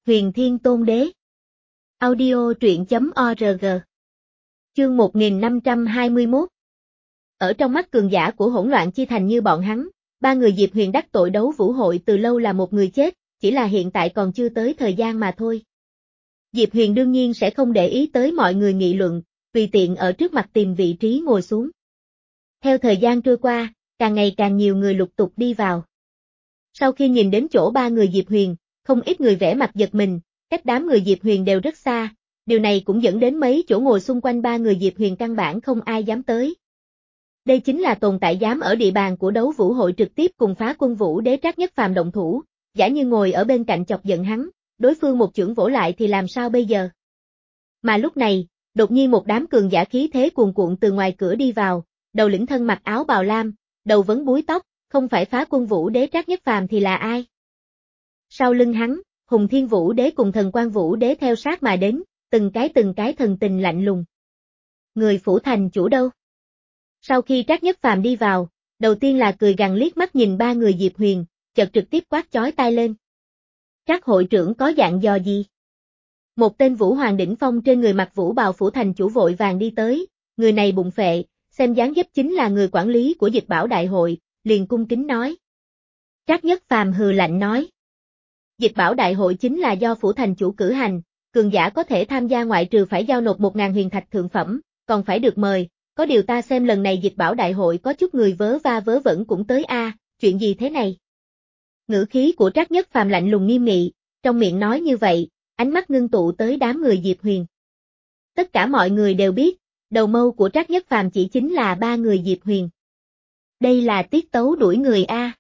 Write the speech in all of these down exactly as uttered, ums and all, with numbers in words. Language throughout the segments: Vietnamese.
Huyền Thiên Tôn Đế. Audio truyện chấm org. Chương một nghìn năm trăm hai mươi mốt. Ở trong mắt cường giả của hỗn loạn chi thành như bọn hắn, ba người Diệp Huyền đắc tội đấu vũ hội từ lâu là một người chết, chỉ là hiện tại còn chưa tới thời gian mà thôi. Diệp Huyền đương nhiên sẽ không để ý tới mọi người nghị luận, tùy tiện ở trước mặt tìm vị trí ngồi xuống. Theo thời gian trôi qua, càng ngày càng nhiều người lục tục đi vào. Sau khi nhìn đến chỗ ba người Diệp Huyền, không ít người vẻ mặt giật mình, cách đám người Diệp Huyền đều rất xa, điều này cũng dẫn đến mấy chỗ ngồi xung quanh ba người Diệp Huyền căn bản không ai dám tới. Đây chính là tồn tại dám ở địa bàn của đấu vũ hội trực tiếp cùng Phá Quân Vũ Đế Trác Nhất Phàm động thủ, giả như ngồi ở bên cạnh chọc giận hắn, đối phương một chưởng vỗ lại thì làm sao bây giờ? Mà lúc này, đột nhiên một đám cường giả khí thế cuồn cuộn từ ngoài cửa đi vào, đầu lĩnh thân mặc áo bào lam, đầu vấn búi tóc, không phải Phá Quân Vũ Đế Trác Nhất Phàm thì là ai? Sau lưng hắn, Hùng Thiên Vũ Đế cùng Thần Quang Vũ Đế theo sát mà đến, từng cái từng cái thần tình lạnh lùng. Người phủ thành chủ đâu? Sau khi Trác Nhất Phàm đi vào, đầu tiên là cười gằn liếc mắt nhìn ba người Diệp Huyền, chợt trực tiếp quát chói tai lên. Trác hội trưởng có dặn dò gì? Một tên Vũ Hoàng đỉnh phong trên người mặc vũ bào phủ thành chủ vội vàng đi tới, người này bụng phệ, xem dáng dấp chính là người quản lý của Dịch Bảo Đại hội, liền cung kính nói. Trác Nhất Phàm hừ lạnh nói. Dịch Bảo Đại hội chính là do phủ thành chủ cử hành, cường giả có thể tham gia ngoại trừ phải giao nộp một ngàn huyền thạch thượng phẩm, còn phải được mời, có điều ta xem lần này Dịch Bảo Đại hội có chút người vớ va vớ vẩn cũng tới a, à, chuyện gì thế này? Ngữ khí của Trác Nhất Phàm lạnh lùng nghiêm nghị, trong miệng nói như vậy, ánh mắt ngưng tụ tới đám người Diệp Huyền. Tất cả mọi người đều biết, đầu mâu của Trác Nhất Phàm chỉ chính là ba người Diệp Huyền. Đây là tiết tấu đuổi người a. À.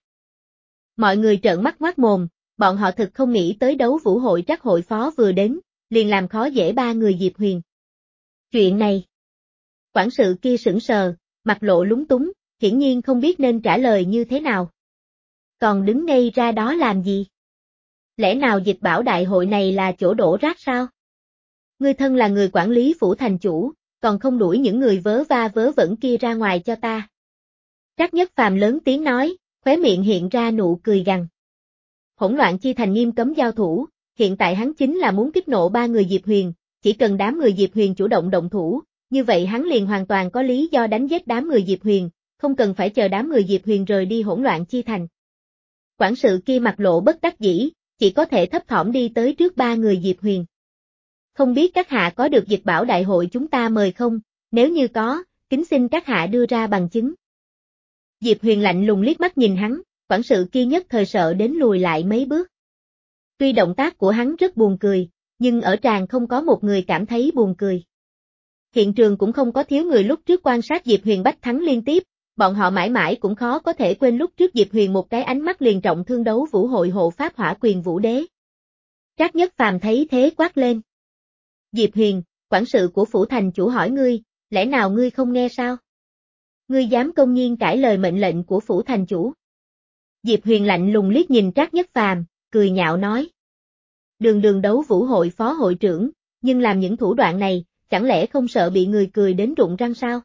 Mọi người trợn mắt ngoác mồm, bọn họ thực không nghĩ tới đấu vũ hội Trác hội phó vừa đến, liền làm khó dễ ba người Diệp Huyền. Chuyện này. Quản sự kia sững sờ, mặt lộ lúng túng, hiển nhiên không biết nên trả lời như thế nào. Còn đứng ngây ra đó làm gì? Lẽ nào Dịch Bảo Đại hội này là chỗ đổ rác sao? Ngươi thân là người quản lý phủ thành chủ, còn không đuổi những người vớ va vớ vẩn kia ra ngoài cho ta. Trác Nhất Phàm lớn tiếng nói, khóe miệng hiện ra nụ cười gằn. Hỗn loạn chi thành nghiêm cấm giao thủ, hiện tại hắn chính là muốn kích nộ ba người Diệp Huyền, chỉ cần đám người Diệp Huyền chủ động động thủ, như vậy hắn liền hoàn toàn có lý do đánh giết đám người Diệp Huyền, không cần phải chờ đám người Diệp Huyền rời đi hỗn loạn chi thành. Quản sự kia mặt lộ bất đắc dĩ, chỉ có thể thấp thỏm đi tới trước ba người Diệp Huyền. Không biết các hạ có được Dịch Bảo Đại hội chúng ta mời không, nếu như có, kính xin các hạ đưa ra bằng chứng. Diệp Huyền lạnh lùng liếc mắt nhìn hắn, quản sự kia nhất thời sợ đến lùi lại mấy bước. Tuy động tác của hắn rất buồn cười, nhưng ở tràng không có một người cảm thấy buồn cười. Hiện trường cũng không có thiếu người lúc trước quan sát Diệp Huyền bách thắng liên tiếp, bọn họ mãi mãi cũng khó có thể quên lúc trước Diệp Huyền một cái ánh mắt liền trọng thương đấu vũ hội hộ pháp Hỏa Quyền Vũ Đế. Trác Nhất Phàm thấy thế quát lên. Diệp Huyền, quản sự của phủ thành chủ hỏi ngươi, lẽ nào ngươi không nghe sao? Ngươi dám công nhiên cãi lời mệnh lệnh của phủ thành chủ? Diệp Huyền lạnh lùng liếc nhìn Trác Nhất Phàm, cười nhạo nói. Đường đường đấu vũ hội phó hội trưởng, nhưng làm những thủ đoạn này, chẳng lẽ không sợ bị người cười đến rụng răng sao?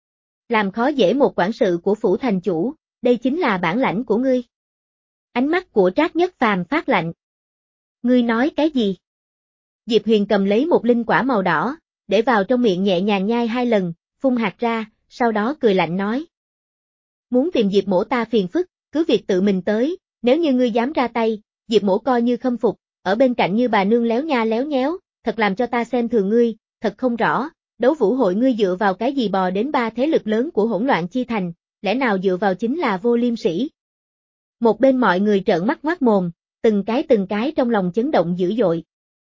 Làm khó dễ một quản sự của phủ thành chủ, đây chính là bản lãnh của ngươi. Ánh mắt của Trác Nhất Phàm phát lạnh. Ngươi nói cái gì? Diệp Huyền cầm lấy một linh quả màu đỏ, để vào trong miệng nhẹ nhàng nhai hai lần, phun hạt ra, sau đó cười lạnh nói. Muốn tìm Diệp mỗ ta phiền phức, cứ việc tự mình tới, nếu như ngươi dám ra tay, Diệp mỗ coi như khâm phục, ở bên cạnh như bà nương léo nha léo nhéo, thật làm cho ta xem thường ngươi, thật không rõ, đấu vũ hội ngươi dựa vào cái gì bò đến ba thế lực lớn của hỗn loạn chi thành, lẽ nào dựa vào chính là vô liêm sỉ. Một bên mọi người trợn mắt ngoác mồm, từng cái từng cái trong lòng chấn động dữ dội.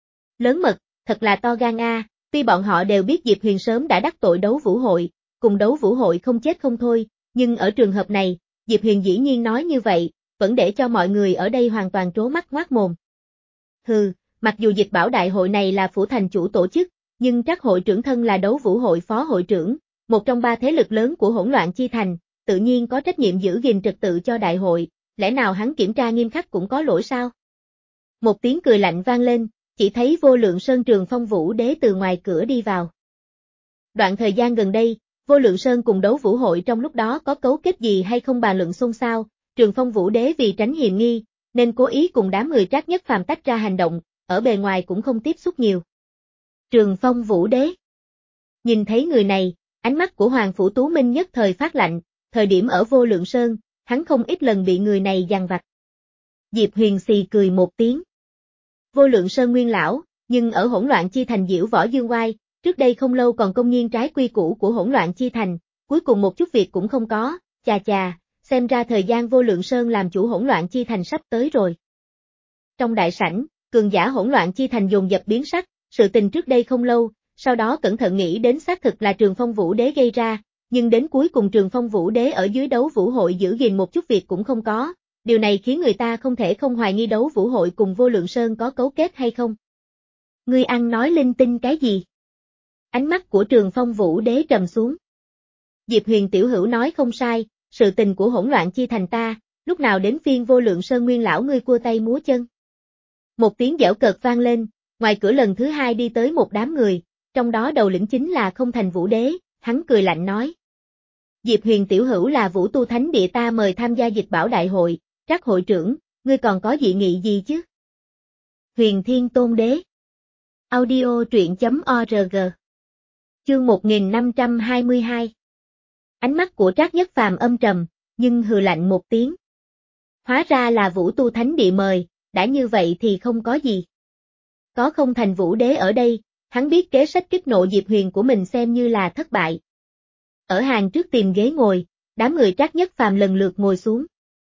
Lớn mật, thật là to gan a, tuy bọn họ đều biết Diệp Huyền sớm đã đắc tội đấu vũ hội, cùng đấu vũ hội không chết không thôi, nhưng ở trường hợp này, Diệp Huyền dĩ nhiên nói như vậy, vẫn để cho mọi người ở đây hoàn toàn trố mắt ngoác mồm. Hừ, mặc dù Dịch Bảo Đại hội này là phủ thành chủ tổ chức, nhưng Trác hội trưởng thân là đấu vũ hội phó hội trưởng, một trong ba thế lực lớn của hỗn loạn chi thành, tự nhiên có trách nhiệm giữ gìn trật tự cho đại hội, lẽ nào hắn kiểm tra nghiêm khắc cũng có lỗi sao? Một tiếng cười lạnh vang lên, chỉ thấy Vô Lượng Sơn Trường Phong Vũ Đế từ ngoài cửa đi vào. Đoạn thời gian gần đây, Vô Lượng Sơn cùng đấu vũ hội trong lúc đó có cấu kết gì hay không bàn luận xôn xao, Trường Phong Vũ Đế vì tránh hiềm nghi, nên cố ý cùng đám người Trác Nhất Phàm tách ra hành động, ở bề ngoài cũng không tiếp xúc nhiều. Trường Phong Vũ Đế. Nhìn thấy người này, ánh mắt của Hoàng Phủ Tú Minh nhất thời phát lạnh, thời điểm ở Vô Lượng Sơn, hắn không ít lần bị người này dằn vặt. Diệp Huyền xì cười một tiếng. Vô Lượng Sơn nguyên lão, nhưng ở hỗn loạn chi thành diễu võ dương oai, trước đây không lâu còn công nhiên trái quy củ của hỗn loạn chi thành, cuối cùng một chút việc cũng không có, chà chà, xem ra thời gian Vô Lượng Sơn làm chủ hỗn loạn chi thành sắp tới rồi. Trong đại sảnh, cường giả hỗn loạn chi thành dồn dập biến sắc, sự tình trước đây không lâu, sau đó cẩn thận nghĩ đến xác thực là Trường Phong Vũ Đế gây ra, nhưng đến cuối cùng Trường Phong Vũ Đế ở dưới đấu vũ hội giữ gìn một chút việc cũng không có, điều này khiến người ta không thể không hoài nghi đấu vũ hội cùng Vô Lượng Sơn có cấu kết hay không. Ngươi ăn nói linh tinh cái gì? Ánh mắt của Trường Phong Vũ Đế trầm xuống. Diệp Huyền tiểu hữu nói không sai, sự tình của hỗn loạn chi thành ta, lúc nào đến phiên Vô Lượng Sơn nguyên lão ngươi cua tay múa chân. Một tiếng giễu cợt vang lên, ngoài cửa lần thứ hai đi tới một đám người, trong đó đầu lĩnh chính là Không Thành Vũ Đế, hắn cười lạnh nói. Diệp Huyền tiểu hữu là Vũ Tu Thánh Địa ta mời tham gia dịch bảo đại hội, Trác hội trưởng, ngươi còn có dị nghị gì chứ? Huyền Thiên Tôn Đế. Audio truyện chấm org. Chương một nghìn năm trăm hai mươi hai. Ánh mắt của Trác Nhất Phàm âm trầm, nhưng hừ lạnh một tiếng. Hóa ra là Vũ Tu Thánh Địa mời, đã như vậy thì không có gì. Có Không Thành Vũ Đế ở đây, hắn biết kế sách kích nộ Diệp Huyền của mình xem như là thất bại. Ở hàng trước tìm ghế ngồi, đám người Trác Nhất Phàm lần lượt ngồi xuống.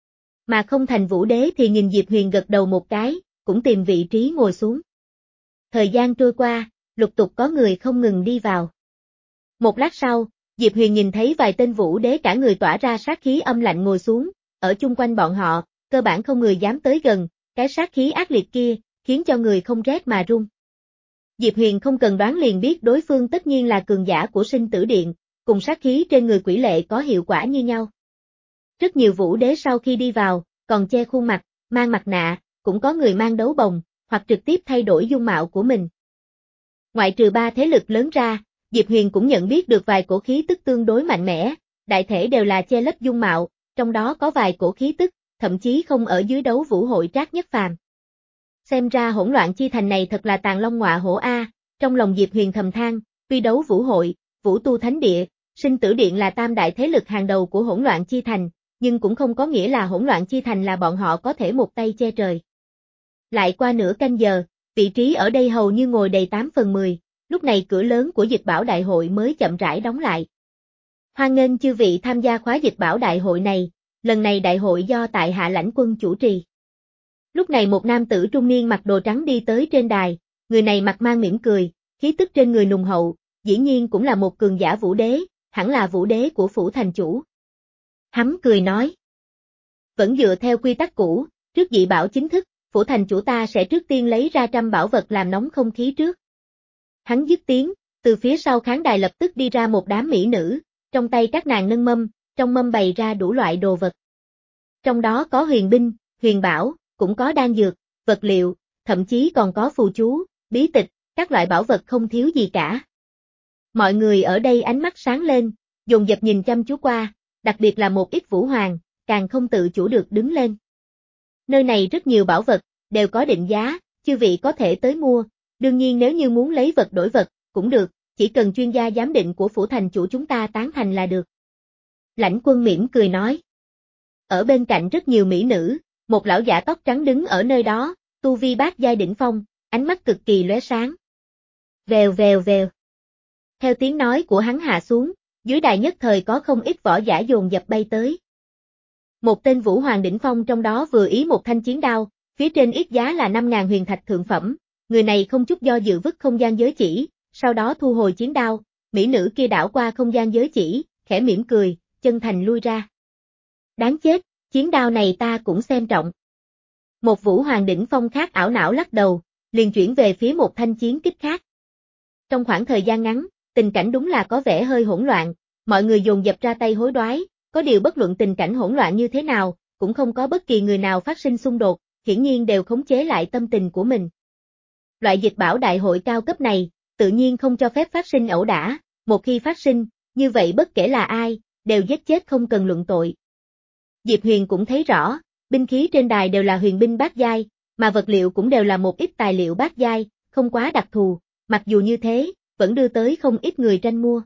Mà Không Thành Vũ Đế thì nhìn Diệp Huyền gật đầu một cái, cũng tìm vị trí ngồi xuống. Thời gian trôi qua, lục tục có người không ngừng đi vào. Một lát sau, Diệp Huyền nhìn thấy vài tên Vũ Đế cả người tỏa ra sát khí âm lạnh ngồi xuống, ở chung quanh bọn họ, cơ bản không người dám tới gần, cái sát khí ác liệt kia, khiến cho người không rét mà run. Diệp Huyền không cần đoán liền biết đối phương tất nhiên là cường giả của Sinh Tử Điện, cùng sát khí trên người quỷ lệ có hiệu quả như nhau. Rất nhiều Vũ Đế sau khi đi vào, còn che khuôn mặt, mang mặt nạ, cũng có người mang đấu bồng, hoặc trực tiếp thay đổi dung mạo của mình. Ngoại trừ ba thế lực lớn ra, Diệp Huyền cũng nhận biết được vài cổ khí tức tương đối mạnh mẽ, đại thể đều là che lấp dung mạo, trong đó có vài cổ khí tức, thậm chí không ở dưới đấu vũ hội Trác Nhất Phàm. Xem ra hỗn loạn chi thành này thật là tàn long ngọa hổ a, trong lòng Diệp Huyền thầm than, tuy đấu vũ hội, Vũ Tu Thánh Địa, Sinh Tử Điện là tam đại thế lực hàng đầu của hỗn loạn chi thành, nhưng cũng không có nghĩa là hỗn loạn chi thành là bọn họ có thể một tay che trời. Lại qua nửa canh giờ, vị trí ở đây hầu như ngồi đầy tám phần mười, lúc này cửa lớn của dịch bảo đại hội mới chậm rãi đóng lại. Hoan nghênh chư vị tham gia khóa dịch bảo đại hội này, lần này đại hội do tại hạ lãnh quân chủ trì. Lúc này một nam tử trung niên mặc đồ trắng đi tới trên đài, người này mặt mang mỉm cười, khí tức trên người nùng hậu, dĩ nhiên cũng là một cường giả Vũ Đế, hẳn là Vũ Đế của phủ thành chủ. Hắn cười nói. Vẫn dựa theo quy tắc cũ, trước dị bảo chính thức, phủ thành chủ ta sẽ trước tiên lấy ra trăm bảo vật làm nóng không khí trước. Hắn dứt tiếng, từ phía sau khán đài lập tức đi ra một đám mỹ nữ, trong tay các nàng nâng mâm, trong mâm bày ra đủ loại đồ vật. Trong đó có huyền binh, huyền bảo, cũng có đan dược, vật liệu, thậm chí còn có phù chú, bí tịch, các loại bảo vật không thiếu gì cả. Mọi người ở đây ánh mắt sáng lên, dồn dập nhìn chăm chú qua, đặc biệt là một ít vũ hoàng, càng không tự chủ được đứng lên. Nơi này rất nhiều bảo vật, đều có định giá, chư vị có thể tới mua, đương nhiên nếu như muốn lấy vật đổi vật, cũng được, chỉ cần chuyên gia giám định của phủ thành chủ chúng ta tán thành là được. Lãnh Quân mỉm cười nói. Ở bên cạnh rất nhiều mỹ nữ, một lão giả tóc trắng đứng ở nơi đó, tu vi bát giai đỉnh phong, ánh mắt cực kỳ lóe sáng. Vèo vèo vèo. Theo tiếng nói của hắn hạ xuống, dưới đài nhất thời có không ít võ giả dồn dập bay tới. Một tên vũ hoàng đỉnh phong trong đó vừa ý một thanh chiến đao, phía trên ít giá là năm ngàn huyền thạch thượng phẩm, người này không chút do dự vứt không gian giới chỉ, sau đó thu hồi chiến đao, mỹ nữ kia đảo qua không gian giới chỉ, khẽ mỉm cười, chân thành lui ra. Đáng chết, chiến đao này ta cũng xem trọng. Một vũ hoàng đỉnh phong khác ảo não lắc đầu, liền chuyển về phía một thanh chiến kích khác. Trong khoảng thời gian ngắn, tình cảnh đúng là có vẻ hơi hỗn loạn, mọi người dồn dập ra tay hối đoái, có điều bất luận tình cảnh hỗn loạn như thế nào, cũng không có bất kỳ người nào phát sinh xung đột, hiển nhiên đều khống chế lại tâm tình của mình. Loại dịch bảo đại hội cao cấp này, tự nhiên không cho phép phát sinh ẩu đả, một khi phát sinh, như vậy bất kể là ai, đều giết chết không cần luận tội. Diệp Huyền cũng thấy rõ, binh khí trên đài đều là huyền binh bát giai, mà vật liệu cũng đều là một ít tài liệu bát giai, không quá đặc thù, mặc dù như thế, vẫn đưa tới không ít người tranh mua.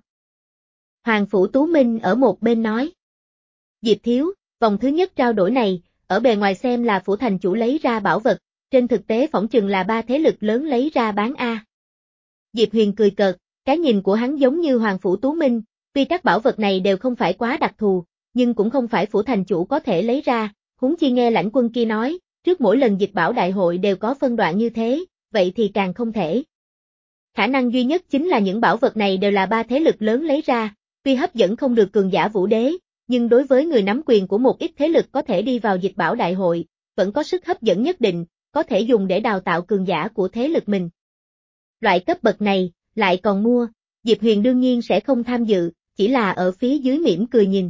Hoàng Phủ Tú Minh ở một bên nói. Diệp thiếu, vòng thứ nhất trao đổi này, ở bề ngoài xem là phủ thành chủ lấy ra bảo vật, trên thực tế phỏng chừng là ba thế lực lớn lấy ra bán A. Diệp Huyền cười cợt, cái nhìn của hắn giống như Hoàng Phủ Tú Minh, tuy các bảo vật này đều không phải quá đặc thù, nhưng cũng không phải phủ thành chủ có thể lấy ra, huống chi nghe lãnh quân kia nói, trước mỗi lần dịch bảo đại hội đều có phân đoạn như thế, vậy thì càng không thể. Khả năng duy nhất chính là những bảo vật này đều là ba thế lực lớn lấy ra, tuy hấp dẫn không được cường giả vũ đế, nhưng đối với người nắm quyền của một ít thế lực có thể đi vào dịch bảo đại hội, vẫn có sức hấp dẫn nhất định, có thể dùng để đào tạo cường giả của thế lực mình. Loại cấp bậc này, lại còn mua, Diệp Huyền đương nhiên sẽ không tham dự, chỉ là ở phía dưới mỉm cười nhìn.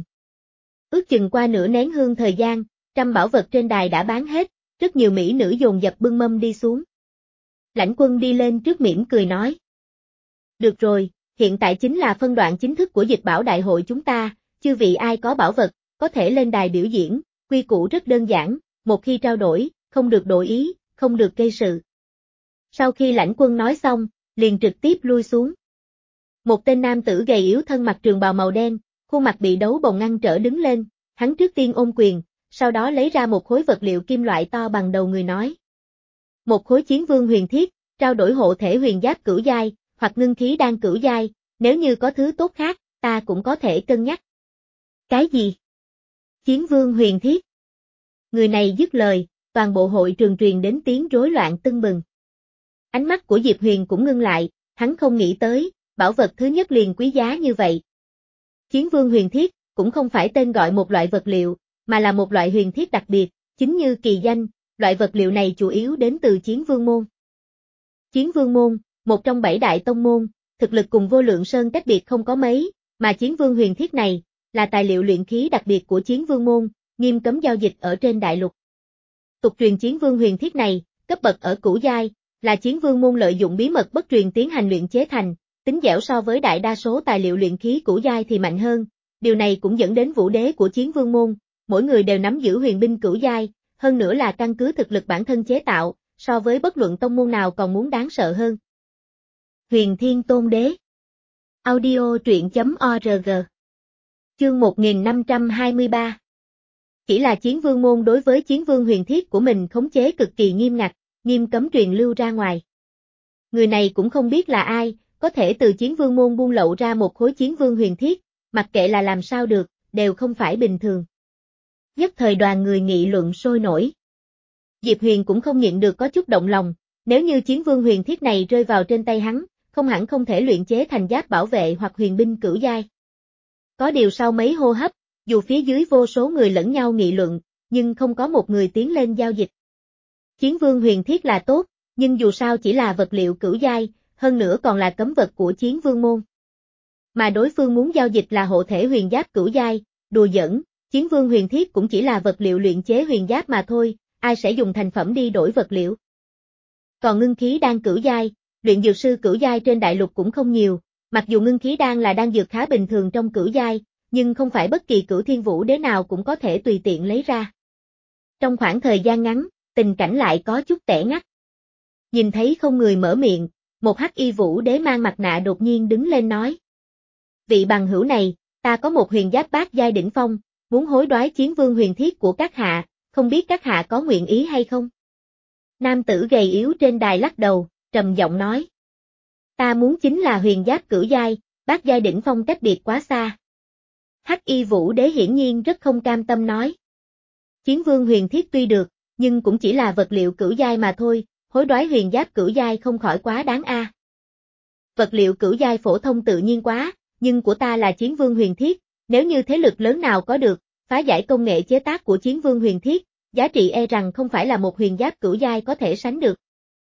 Ước chừng qua nửa nén hương thời gian, trăm bảo vật trên đài đã bán hết, rất nhiều mỹ nữ dồn dập bưng mâm đi xuống. Lãnh quân đi lên trước mỉm cười nói. Được rồi, hiện tại chính là phân đoạn chính thức của dịch bảo đại hội chúng ta, chư vị ai có bảo vật, có thể lên đài biểu diễn, quy củ rất đơn giản, một khi trao đổi, không được đổi ý, không được gây sự. Sau khi lãnh quân nói xong, liền trực tiếp lui xuống. Một tên nam tử gầy yếu thân mặc trường bào màu đen, khuôn mặt bị đấu bồng ngăn trở đứng lên, hắn trước tiên ôm quyền, sau đó lấy ra một khối vật liệu kim loại to bằng đầu người nói. Một khối chiến vương huyền thiết, trao đổi hộ thể huyền giáp cửu giai, hoặc ngưng khí đan cửu giai, nếu như có thứ tốt khác, ta cũng có thể cân nhắc. Cái gì? Chiến vương huyền thiết. Người này dứt lời, toàn bộ hội trường truyền đến tiếng rối loạn tưng bừng. Ánh mắt của Diệp Huyền cũng ngưng lại, hắn không nghĩ tới, bảo vật thứ nhất liền quý giá như vậy. Chiến vương huyền thiết, cũng không phải tên gọi một loại vật liệu, mà là một loại huyền thiết đặc biệt, chính như kỳ danh, loại vật liệu này chủ yếu đến từ Chiến Vương môn. Chiến Vương môn, một trong bảy đại tông môn, thực lực cùng Vô Lượng Sơn cách biệt không có mấy, mà Chiến Vương huyền thiết này, là tài liệu luyện khí đặc biệt của Chiến Vương môn, nghiêm cấm giao dịch ở trên đại lục. Tục truyền Chiến Vương huyền thiết này, cấp bậc ở cửu giai, là Chiến Vương môn lợi dụng bí mật bất truyền tiến hành luyện chế thành, tính dẻo so với đại đa số tài liệu luyện khí cửu giai thì mạnh hơn, điều này cũng dẫn đến vũ đế của Chiến Vương môn, mỗi người đều nắm giữ huyền binh cửu giai, hơn nữa là căn cứ thực lực bản thân chế tạo, so với bất luận tông môn nào còn muốn đáng sợ hơn. Huyền Thiên Tôn Đế. Audio truyện chấm org. Chương một nghìn năm trăm hai mươi ba. Chỉ là Chiến Vương môn đối với Chiến Vương huyền thiết của mình khống chế cực kỳ nghiêm ngặt, nghiêm cấm truyền lưu ra ngoài. Người này cũng không biết là ai, có thể từ Chiến Vương môn buôn lậu ra một khối Chiến Vương huyền thiết, mặc kệ là làm sao được, đều không phải bình thường. Nhất thời đoàn người nghị luận sôi nổi. Diệp Huyền cũng không nhịn được có chút động lòng, nếu như Chiến Vương huyền thiết này rơi vào trên tay hắn, không hẳn không thể luyện chế thành giáp bảo vệ hoặc huyền binh cửu giai. Có điều sau mấy hô hấp, dù phía dưới vô số người lẫn nhau nghị luận, nhưng không có một người tiến lên giao dịch. Chiến Vương huyền thiết là tốt, nhưng dù sao chỉ là vật liệu cửu giai, hơn nữa còn là cấm vật của Chiến Vương môn. Mà đối phương muốn giao dịch là hộ thể huyền giáp cửu giai, đùa giỡn, Chiến Vương huyền thiết cũng chỉ là vật liệu luyện chế huyền giáp mà thôi, ai sẽ dùng thành phẩm đi đổi vật liệu. Còn ngưng khí đan cửu giai, luyện dược sư cửu giai trên đại lục cũng không nhiều, mặc dù ngưng khí đan là đan dược khá bình thường trong cửu giai, nhưng không phải bất kỳ cửu thiên vũ đế nào cũng có thể tùy tiện lấy ra. Trong khoảng thời gian ngắn, tình cảnh lại có chút tẻ ngắt. Nhìn thấy không người mở miệng, một hắc y vũ đế mang mặt nạ đột nhiên đứng lên nói. Vị bằng hữu này, ta có một huyền giáp bát giai đỉnh phong, muốn hối đoái Chiến Vương huyền thiết của các hạ, không biết các hạ có nguyện ý hay không? Nam tử gầy yếu trên đài lắc đầu, trầm giọng nói. Ta muốn chính là huyền giáp cửu giai, bát giai đỉnh phong cách biệt quá xa. Hắc y vũ đế hiển nhiên rất không cam tâm nói. Chiến Vương huyền thiết tuy được, nhưng cũng chỉ là vật liệu cửu giai mà thôi, hối đoái huyền giáp cửu giai không khỏi quá đáng a. Vật liệu cửu giai phổ thông tự nhiên quá, nhưng của ta là Chiến Vương huyền thiết, nếu như thế lực lớn nào có được, phá giải công nghệ chế tác của Chiến Vương huyền thiết, giá trị e rằng không phải là một huyền giáp cửu giai có thể sánh được.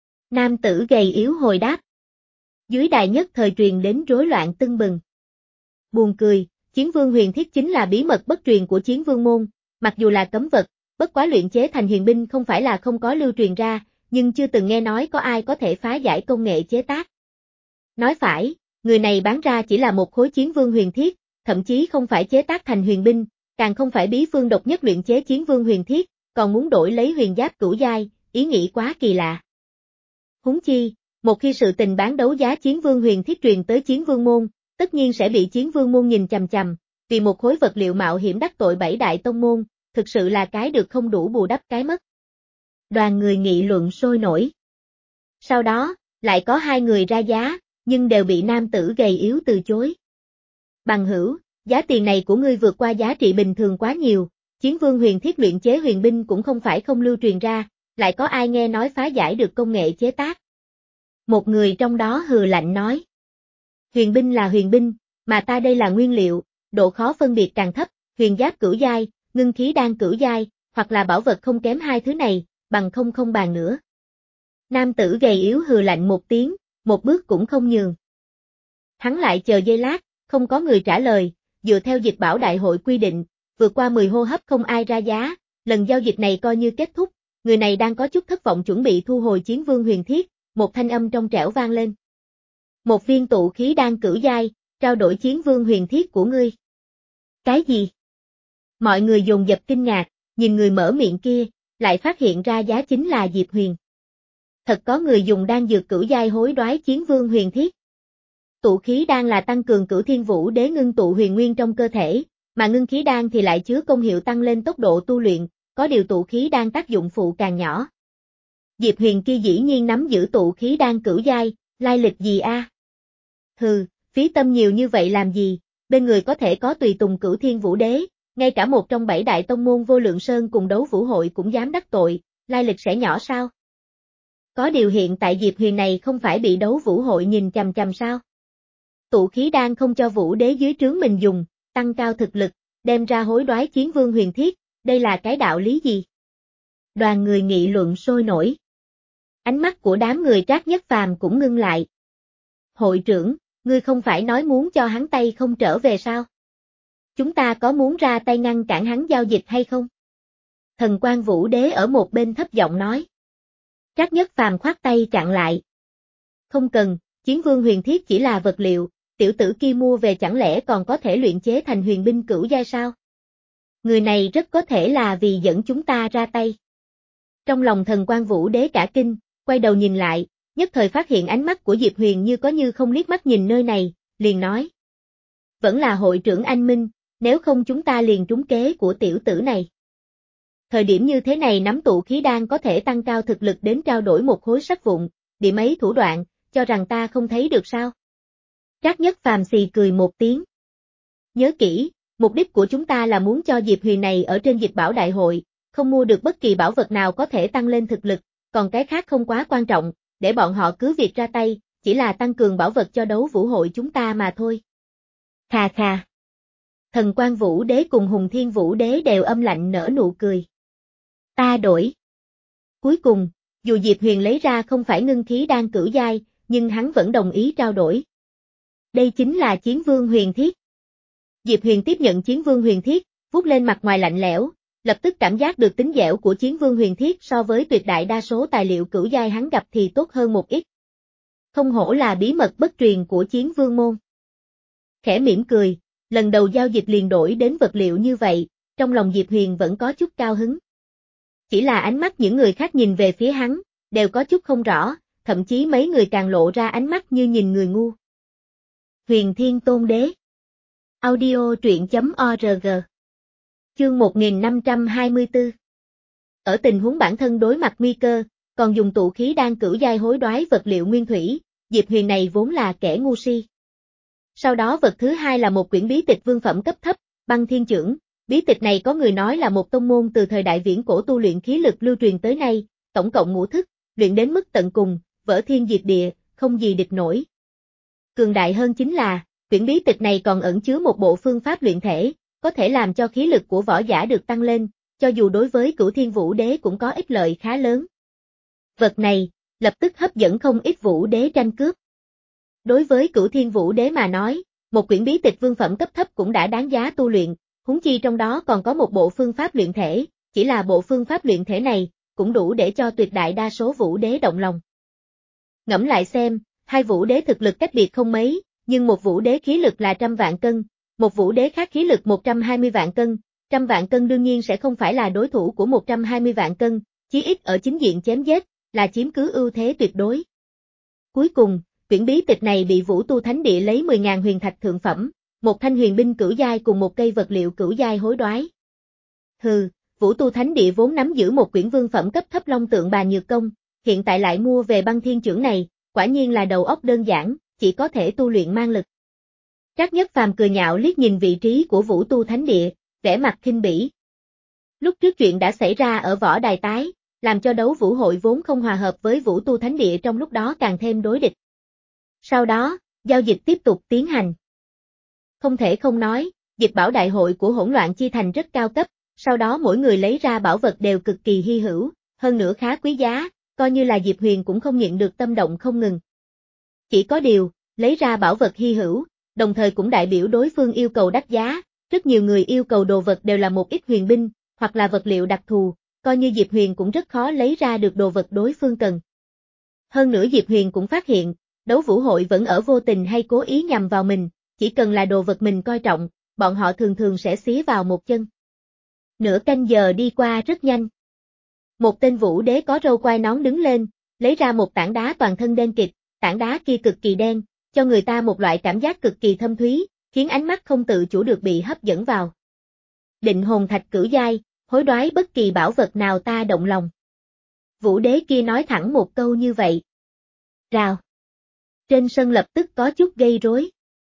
Nam tử gầy yếu hồi đáp. Dưới đài nhất thời truyền đến rối loạn tưng bừng. Buồn cười, Chiến Vương huyền thiết chính là bí mật bất truyền của Chiến Vương môn, mặc dù là cấm vật, bất quá luyện chế thành huyền binh không phải là không có lưu truyền ra, nhưng chưa từng nghe nói có ai có thể phá giải công nghệ chế tác. Nói phải, người này bán ra chỉ là một khối Chiến Vương huyền thiết, thậm chí không phải chế tác thành huyền binh, càng không phải bí phương độc nhất luyện chế Chiến Vương huyền thiết, còn muốn đổi lấy huyền giáp cửu giai, ý nghĩ quá kỳ lạ. Huống chi, một khi sự tình bán đấu giá Chiến Vương Huyền Thiết truyền tới Chiến Vương môn, tất nhiên sẽ bị Chiến Vương môn nhìn chằm chằm, vì một khối vật liệu mạo hiểm đắc tội bảy đại tông môn, thực sự là cái được không đủ bù đắp cái mất. Đoàn người nghị luận sôi nổi. Sau đó, lại có hai người ra giá, nhưng đều bị nam tử gầy yếu từ chối. Bằng hữu, giá tiền này của ngươi vượt qua giá trị bình thường quá nhiều, Chiến Vương Huyền Thiết luyện chế huyền binh cũng không phải không lưu truyền ra, lại có ai nghe nói phá giải được công nghệ chế tác. Một người trong đó hừ lạnh nói. Huyền binh là huyền binh, mà ta đây là nguyên liệu, độ khó phân biệt càng thấp, huyền giáp cửu giai, ngưng khí đan cửu giai, hoặc là bảo vật không kém hai thứ này, bằng không không bàn nữa. Nam tử gầy yếu hừ lạnh một tiếng, một bước cũng không nhường. Hắn lại chờ giây lát, không có người trả lời, dựa theo dịch bảo đại hội quy định, vượt qua mười hô hấp không ai ra giá, lần giao dịch này coi như kết thúc, người này đang có chút thất vọng chuẩn bị thu hồi Chiến Vương Huyền Thiết, một thanh âm trong trẻo vang lên. Một viên tụ khí đan cửu giai, trao đổi Chiến Vương Huyền Thiết của ngươi. Cái gì? Mọi người dồn dập kinh ngạc, nhìn người mở miệng kia, lại phát hiện ra giá chính là Diệp Huyền. Thật có người dùng đan dược cửu giai hối đoái Chiến Vương Huyền Thiết. Tụ khí đan là tăng cường cửu thiên vũ đế ngưng tụ huyền nguyên trong cơ thể, mà ngưng khí đan thì lại chứa công hiệu tăng lên tốc độ tu luyện, có điều tụ khí đan tác dụng phụ càng nhỏ. Diệp Huyền kia dĩ nhiên nắm giữ tụ khí đan cửu giai, lai lịch gì a? À? Hừ, phí tâm nhiều như vậy làm gì, bên người có thể có tùy tùng cửu thiên vũ đế, ngay cả một trong bảy đại tông môn Vô Lượng Sơn cùng đấu vũ hội cũng dám đắc tội, lai lịch sẽ nhỏ sao? Có điều hiện tại Diệp Huyền này không phải bị đấu vũ hội nhìn chằm chằm sao? Tụ khí đan không cho vũ đế dưới trướng mình dùng, tăng cao thực lực, đem ra hối đoái Chiến Vương Huyền Thiết, đây là cái đạo lý gì? Đoàn người nghị luận sôi nổi. Ánh mắt của đám người Trác Nhất Phàm cũng ngưng lại. Hội trưởng, ngươi không phải nói muốn cho hắn tay không trở về sao? Chúng ta có muốn ra tay ngăn cản hắn giao dịch hay không? Thần Quan Vũ Đế ở một bên thấp giọng nói. Trác Nhất Phàm khoát tay chặn lại. Không cần, Chiến Vương Huyền Thiết chỉ là vật liệu, tiểu tử kia mua về chẳng lẽ còn có thể luyện chế thành huyền binh cửu giai sao? Người này rất có thể là vì dẫn chúng ta ra tay. Trong lòng Thần Quan Vũ Đế cả kinh, quay đầu nhìn lại, nhất thời phát hiện ánh mắt của Diệp Huyền như có như không liếc mắt nhìn nơi này, liền nói. Vẫn là hội trưởng anh Minh, nếu không chúng ta liền trúng kế của tiểu tử này. Thời điểm như thế này nắm tụ khí đan có thể tăng cao thực lực đến trao đổi một khối sắt vụn, điểm ấy thủ đoạn, cho rằng ta không thấy được sao? Trác Nhất Phàm xì cười một tiếng. Nhớ kỹ, mục đích của chúng ta là muốn cho Diệp Huyền này ở trên dịch bảo đại hội, không mua được bất kỳ bảo vật nào có thể tăng lên thực lực, còn cái khác không quá quan trọng, để bọn họ cứ việc ra tay, chỉ là tăng cường bảo vật cho đấu vũ hội chúng ta mà thôi. Khà khà. Thần Quan Vũ Đế cùng Hùng Thiên Vũ Đế đều âm lạnh nở nụ cười. Ta đổi. Cuối cùng, dù Diệp Huyền lấy ra không phải ngưng khí đan cửu giai, nhưng hắn vẫn đồng ý trao đổi. Đây chính là Chiến Vương Huyền Thiết. Diệp Huyền tiếp nhận Chiến Vương Huyền Thiết, vuốt lên mặt ngoài lạnh lẽo, lập tức cảm giác được tính dẻo của Chiến Vương Huyền Thiết so với tuyệt đại đa số tài liệu cửu giai hắn gặp thì tốt hơn một ít. Không hổ là bí mật bất truyền của Chiến Vương môn. Khẽ mỉm cười, lần đầu giao dịch liền đổi đến vật liệu như vậy, trong lòng Diệp Huyền vẫn có chút cao hứng. Chỉ là ánh mắt những người khác nhìn về phía hắn, đều có chút không rõ, thậm chí mấy người càng lộ ra ánh mắt như nhìn người ngu. Huyền Thiên Tôn Đế. Audio truyện chấm org. Chương một nghìn năm trăm hai mươi tư. Ở tình huống bản thân đối mặt nguy cơ, còn dùng tụ khí đan cửu giai hối đoái vật liệu nguyên thủy, Diệp Huyền này vốn là kẻ ngu si. Sau đó vật thứ hai là một quyển bí tịch vương phẩm cấp thấp, Băng Thiên Chưởng. Bí tịch này có người nói là một tông môn từ thời đại viễn cổ tu luyện khí lực lưu truyền tới nay, tổng cộng ngũ thức, luyện đến mức tận cùng, vỡ thiên diệt địa, không gì địch nổi. Cường đại hơn chính là, quyển bí tịch này còn ẩn chứa một bộ phương pháp luyện thể, có thể làm cho khí lực của võ giả được tăng lên, cho dù đối với Cửu Thiên Vũ Đế cũng có ích lợi khá lớn. Vật này, lập tức hấp dẫn không ít Vũ Đế tranh cướp. Đối với Cửu Thiên Vũ Đế mà nói, một quyển bí tịch vương phẩm cấp thấp cũng đã đáng giá tu luyện, huống chi trong đó còn có một bộ phương pháp luyện thể, chỉ là bộ phương pháp luyện thể này, cũng đủ để cho tuyệt đại đa số Vũ Đế động lòng. Ngẫm lại xem, hai Vũ Đế thực lực cách biệt không mấy, nhưng một Vũ Đế khí lực là trăm vạn cân, một Vũ Đế khác khí lực một trăm hai mươi vạn cân, trăm vạn cân đương nhiên sẽ không phải là đối thủ của một trăm hai mươi vạn cân, chí ít ở chính diện chém giết, là chiếm cứ ưu thế tuyệt đối. Cuối cùng, quyển bí tịch này bị Vũ Tu Thánh Địa lấy mười nghìn huyền thạch thượng phẩm, một thanh huyền binh cửu giai cùng một cây vật liệu cửu giai hối đoái. Hừ, Vũ Tu Thánh Địa vốn nắm giữ một quyển vương phẩm cấp thấp long tượng bà nhược công, hiện tại lại mua về băng thiên chưởng này, quả nhiên là đầu óc đơn giản, chỉ có thể tu luyện mang lực. Trác Nhất Phàm cười nhạo liếc nhìn vị trí của Vũ Tu Thánh Địa, vẻ mặt khinh bỉ. Lúc trước chuyện đã xảy ra ở võ đài tái, làm cho đấu vũ hội vốn không hòa hợp với Vũ Tu Thánh Địa trong lúc đó càng thêm đối địch. Sau đó, giao dịch tiếp tục tiến hành. Không thể không nói, dịch bảo đại hội của hỗn loạn chi thành rất cao cấp, sau đó mỗi người lấy ra bảo vật đều cực kỳ hy hữu, hơn nữa khá quý giá, coi như là Diệp Huyền cũng không nhịn được tâm động không ngừng. Chỉ có điều, lấy ra bảo vật hy hữu, đồng thời cũng đại biểu đối phương yêu cầu đắt giá, rất nhiều người yêu cầu đồ vật đều là một ít huyền binh, hoặc là vật liệu đặc thù, coi như Diệp Huyền cũng rất khó lấy ra được đồ vật đối phương cần. Hơn nữa Diệp Huyền cũng phát hiện, đấu vũ hội vẫn ở vô tình hay cố ý nhằm vào mình, chỉ cần là đồ vật mình coi trọng, bọn họ thường thường sẽ xía vào một chân. Nửa canh giờ đi qua rất nhanh. Một tên vũ đế có râu quai nón đứng lên, lấy ra một tảng đá toàn thân đen kịt, tảng đá kia cực kỳ đen, cho người ta một loại cảm giác cực kỳ thâm thúy, khiến ánh mắt không tự chủ được bị hấp dẫn vào. Định hồn thạch cửu giai, hối đoái bất kỳ bảo vật nào ta động lòng. Vũ đế kia nói thẳng một câu như vậy. Rào. Trên sân lập tức có chút gây rối.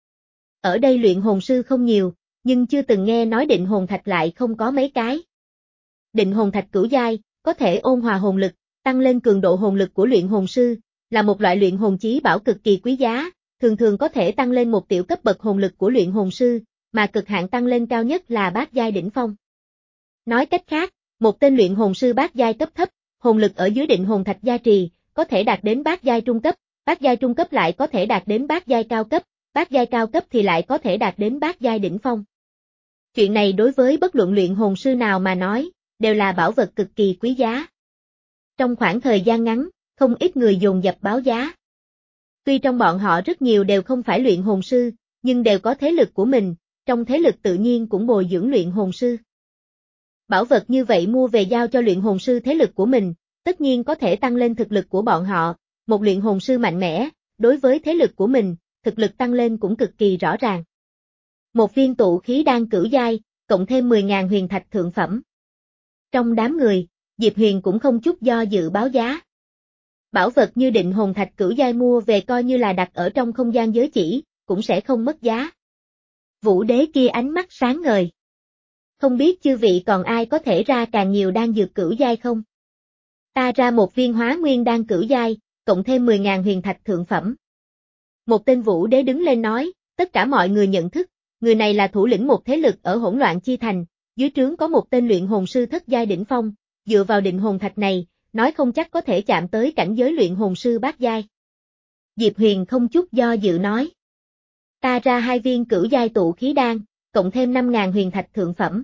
Ở đây luyện hồn sư không nhiều, nhưng chưa từng nghe nói định hồn thạch lại không có mấy cái. Định hồn thạch cửu giai, có thể ôn hòa hồn lực, tăng lên cường độ hồn lực của luyện hồn sư, là một loại luyện hồn chí bảo cực kỳ quý giá, thường thường có thể tăng lên một tiểu cấp bậc hồn lực của luyện hồn sư, mà cực hạn tăng lên cao nhất là bát giai đỉnh phong. Nói cách khác, một tên luyện hồn sư bát giai cấp thấp, hồn lực ở dưới định hồn thạch gia trì, có thể đạt đến bát giai trung cấp, bát giai trung cấp lại có thể đạt đến bát giai cao cấp, bát giai cao cấp thì lại có thể đạt đến bát giai đỉnh phong. Chuyện này đối với bất luận luyện hồn sư nào mà nói, đều là bảo vật cực kỳ quý giá. Trong khoảng thời gian ngắn, không ít người dồn dập báo giá. Tuy trong bọn họ rất nhiều đều không phải luyện hồn sư, nhưng đều có thế lực của mình, trong thế lực tự nhiên cũng bồi dưỡng luyện hồn sư. Bảo vật như vậy mua về giao cho luyện hồn sư thế lực của mình, tất nhiên có thể tăng lên thực lực của bọn họ, một luyện hồn sư mạnh mẽ, đối với thế lực của mình, thực lực tăng lên cũng cực kỳ rõ ràng. Một viên tụ khí đan cửu giai, cộng thêm mười nghìn huyền thạch thượng phẩm. Trong đám người, Diệp Huyền cũng không chút do dự báo giá. Bảo vật như định hồn thạch cửu giai mua về coi như là đặt ở trong không gian giới chỉ, cũng sẽ không mất giá. Vũ đế kia ánh mắt sáng ngời. Không biết chư vị còn ai có thể ra càng nhiều đan dược cửu giai không? Ta ra một viên hóa nguyên đan cửu giai, cộng thêm mười nghìn huyền thạch thượng phẩm. Một tên vũ đế đứng lên nói, tất cả mọi người nhận thức, người này là thủ lĩnh một thế lực ở hỗn loạn chi thành, dưới trướng có một tên luyện hồn sư thất giai đỉnh phong, dựa vào định hồn thạch này, nói không chắc có thể chạm tới cảnh giới luyện hồn sư bát giai. Diệp Huyền không chút do dự nói. Ta ra hai viên cửu giai tụ khí đan, cộng thêm năm nghìn huyền thạch thượng phẩm.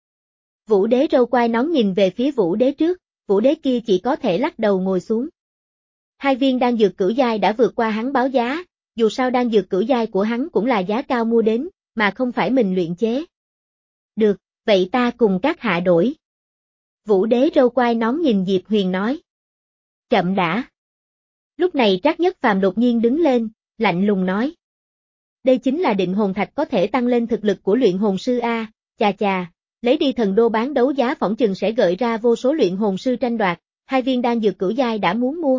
Vũ đế râu quai nón nhìn về phía vũ đế trước, vũ đế kia chỉ có thể lắc đầu ngồi xuống. Hai viên đan dược cửu giai đã vượt qua hắn báo giá, dù sao đan dược cửu giai của hắn cũng là giá cao mua đến, mà không phải mình luyện chế. Được, vậy ta cùng các hạ đổi. Vũ đế râu quai nón nhìn Diệp Huyền nói. Chậm đã. Lúc này Trác Nhất Phàm đột nhiên đứng lên, lạnh lùng nói. Đây chính là định hồn thạch có thể tăng lên thực lực của luyện hồn sư A, chà chà, lấy đi thần đô bán đấu giá phỏng chừng sẽ gợi ra vô số luyện hồn sư tranh đoạt, hai viên đan dược cửu giai đã muốn mua.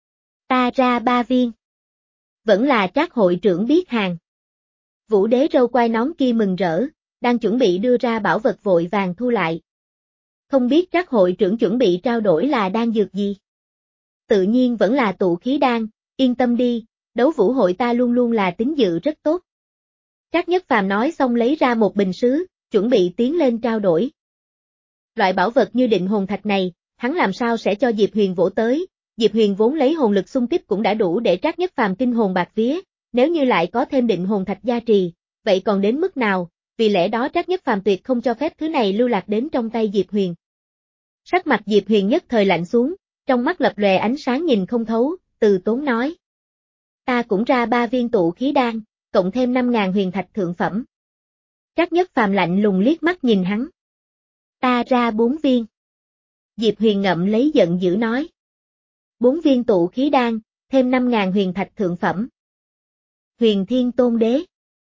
Ta ra ba viên. Vẫn là Trác hội trưởng biết hàng. Vũ đế râu quai nón kia mừng rỡ, đang chuẩn bị đưa ra bảo vật vội vàng thu lại. Không biết Trác hội trưởng chuẩn bị trao đổi là đan dược gì? Tự nhiên vẫn là tụ khí đan, yên tâm đi, đấu vũ hội ta luôn luôn là tín dự rất tốt. Trác Nhất Phàm nói xong lấy ra một bình sứ, chuẩn bị tiến lên trao đổi. Loại bảo vật như định hồn thạch này, hắn làm sao sẽ cho Diệp Huyền vỗ tới, Diệp Huyền vốn lấy hồn lực xung kích cũng đã đủ để Trác Nhất Phàm kinh hồn bạc vía, nếu như lại có thêm định hồn thạch gia trì, vậy còn đến mức nào, vì lẽ đó Trác Nhất Phàm tuyệt không cho phép thứ này lưu lạc đến trong tay Diệp Huyền. Sắc mặt Diệp Huyền nhất thời lạnh xuống, trong mắt lập lòe ánh sáng nhìn không thấu, từ tốn nói. Ta cũng ra ba viên tụ khí đan, cộng thêm năm nghìn huyền thạch thượng phẩm. Trác Nhất Phàm lạnh lùng liếc mắt nhìn hắn. Ta ra bốn viên. Diệp Huyền ngậm lấy giận dữ nói. Bốn viên tụ khí đan, thêm năm ngàn huyền thạch thượng phẩm. Huyền Thiên Tôn Đế.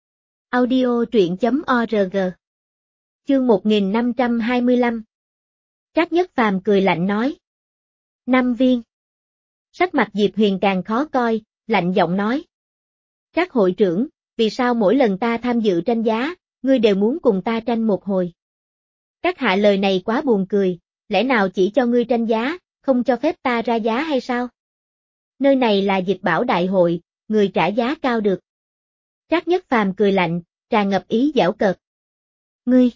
Audio truyện chấm org. Chương một nghìn năm trăm hai mươi lăm. Trác Nhất Phàm cười lạnh nói. Năm viên. Sắc mặt Diệp Huyền càng khó coi, lạnh giọng nói. Trác hội trưởng, vì sao mỗi lần ta tham dự tranh giá, ngươi đều muốn cùng ta tranh một hồi? Trác hạ lời này quá buồn cười, lẽ nào chỉ cho ngươi tranh giá, không cho phép ta ra giá hay sao? Nơi này là dịch bảo đại hội, người trả giá cao được. Trác Nhất Phàm cười lạnh, tràn ngập ý giảo cợt. Ngươi!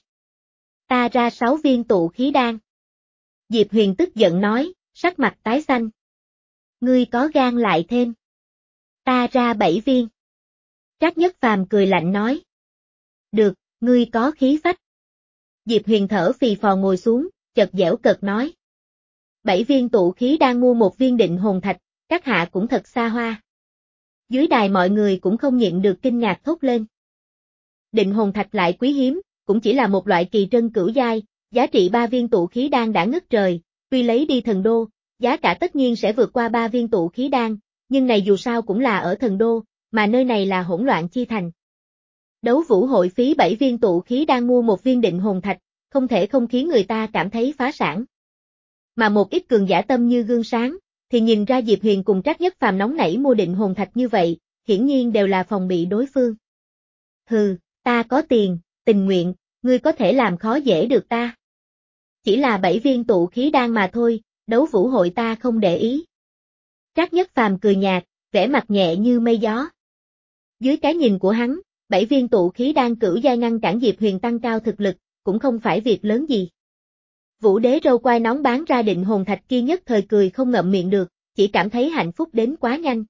Ta ra sáu viên tụ khí đan. Diệp Huyền tức giận nói, sắc mặt tái xanh. Ngươi có gan lại thêm. Ta ra bảy viên. Trác Nhất Phàm cười lạnh nói. Được, ngươi có khí phách. Diệp Huyền thở phì phò ngồi xuống, chợt giễu cợt nói. Bảy viên tụ khí đang mua một viên định hồn thạch, các hạ cũng thật xa hoa. Dưới đài mọi người cũng không nhịn được kinh ngạc thốt lên. Định hồn thạch lại quý hiếm, cũng chỉ là một loại kỳ trân cửu giai, giá trị ba viên tụ khí đan đã ngất trời, tuy lấy đi thần đô, giá cả tất nhiên sẽ vượt qua ba viên tụ khí đan, nhưng này dù sao cũng là ở thần đô, mà nơi này là hỗn loạn chi thành. Đấu vũ hội phí bảy viên tụ khí đan mua một viên định hồn thạch, không thể không khiến người ta cảm thấy phá sản. Mà một ít cường giả tâm như gương sáng, thì nhìn ra Diệp Huyền cùng Trác Nhất Phàm nóng nảy mua định hồn thạch như vậy, hiển nhiên đều là phòng bị đối phương. Hừ, ta có tiền, tình nguyện, ngươi có thể làm khó dễ được ta. Chỉ là bảy viên tụ khí đan mà thôi, đấu vũ hội ta không để ý. Trác Nhất Phàm cười nhạt, vẻ mặt nhẹ như mây gió. Dưới cái nhìn của hắn, bảy viên tụ khí đan cửu giai ngăn cản Diệp Huyền tăng cao thực lực, cũng không phải việc lớn gì. Vũ đế râu quai nón bán ra định hồn thạch kia nhất thời cười không ngậm miệng được, chỉ cảm thấy hạnh phúc đến quá nhanh.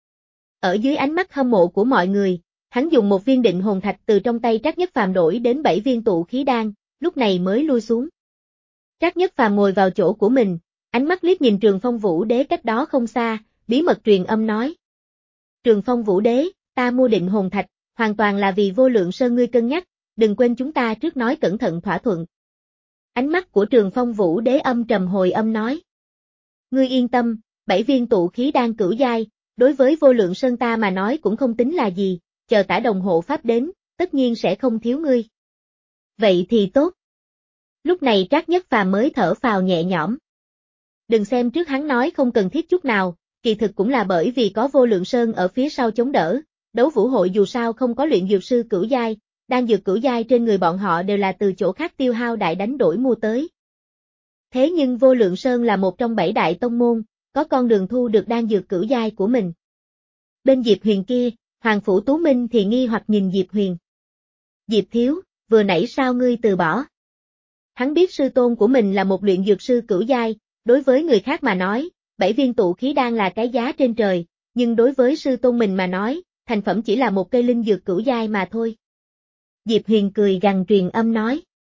Ở dưới ánh mắt hâm mộ của mọi người, hắn dùng một viên định hồn thạch từ trong tay Trác Nhất Phàm đổi đến bảy viên tụ khí đan, lúc này mới lui xuống. Trác Nhất Phàm ngồi vào chỗ của mình, ánh mắt liếc nhìn Trường Phong Vũ đế cách đó không xa, bí mật truyền âm nói. Trường Phong Vũ đế, ta mua định hồn thạch, hoàn toàn là vì Vô Lượng Sơn ngươi cân nhắc, đừng quên chúng ta trước nói cẩn thận thỏa thuận. Ánh mắt của Trường Phong Vũ đế âm trầm hồi âm nói. Ngươi yên tâm, bảy viên tụ khí đan cửu giai, đối với Vô Lượng Sơn ta mà nói cũng không tính là gì, chờ Tả Đồng hộ pháp đến, tất nhiên sẽ không thiếu ngươi. Vậy thì tốt. Lúc này Trác Nhất Phàm mới thở phào nhẹ nhõm. Đừng xem trước hắn nói không cần thiết chút nào, kỳ thực cũng là bởi vì có Vô Lượng Sơn ở phía sau chống đỡ, đấu vũ hội dù sao không có luyện dược sư cửu giai, đan dược cửu giai trên người bọn họ đều là từ chỗ khác tiêu hao đại đánh đổi mua tới. Thế nhưng Vô Lượng Sơn là một trong bảy đại tông môn, có con đường thu được đan dược cửu giai của mình. Bên Diệp Huyền kia, Hoàng Phủ Tú Minh thì nghi hoặc nhìn Diệp Huyền. Diệp thiếu, vừa nãy sao ngươi từ bỏ? Hắn biết sư tôn của mình là một luyện dược sư cửu giai, đối với người khác mà nói, bảy viên tụ khí đan là cái giá trên trời, nhưng đối với sư tôn mình mà nói, thành phẩm chỉ là một cây linh dược cửu giai mà thôi. Diệp Huyền cười gằn truyền âm nói.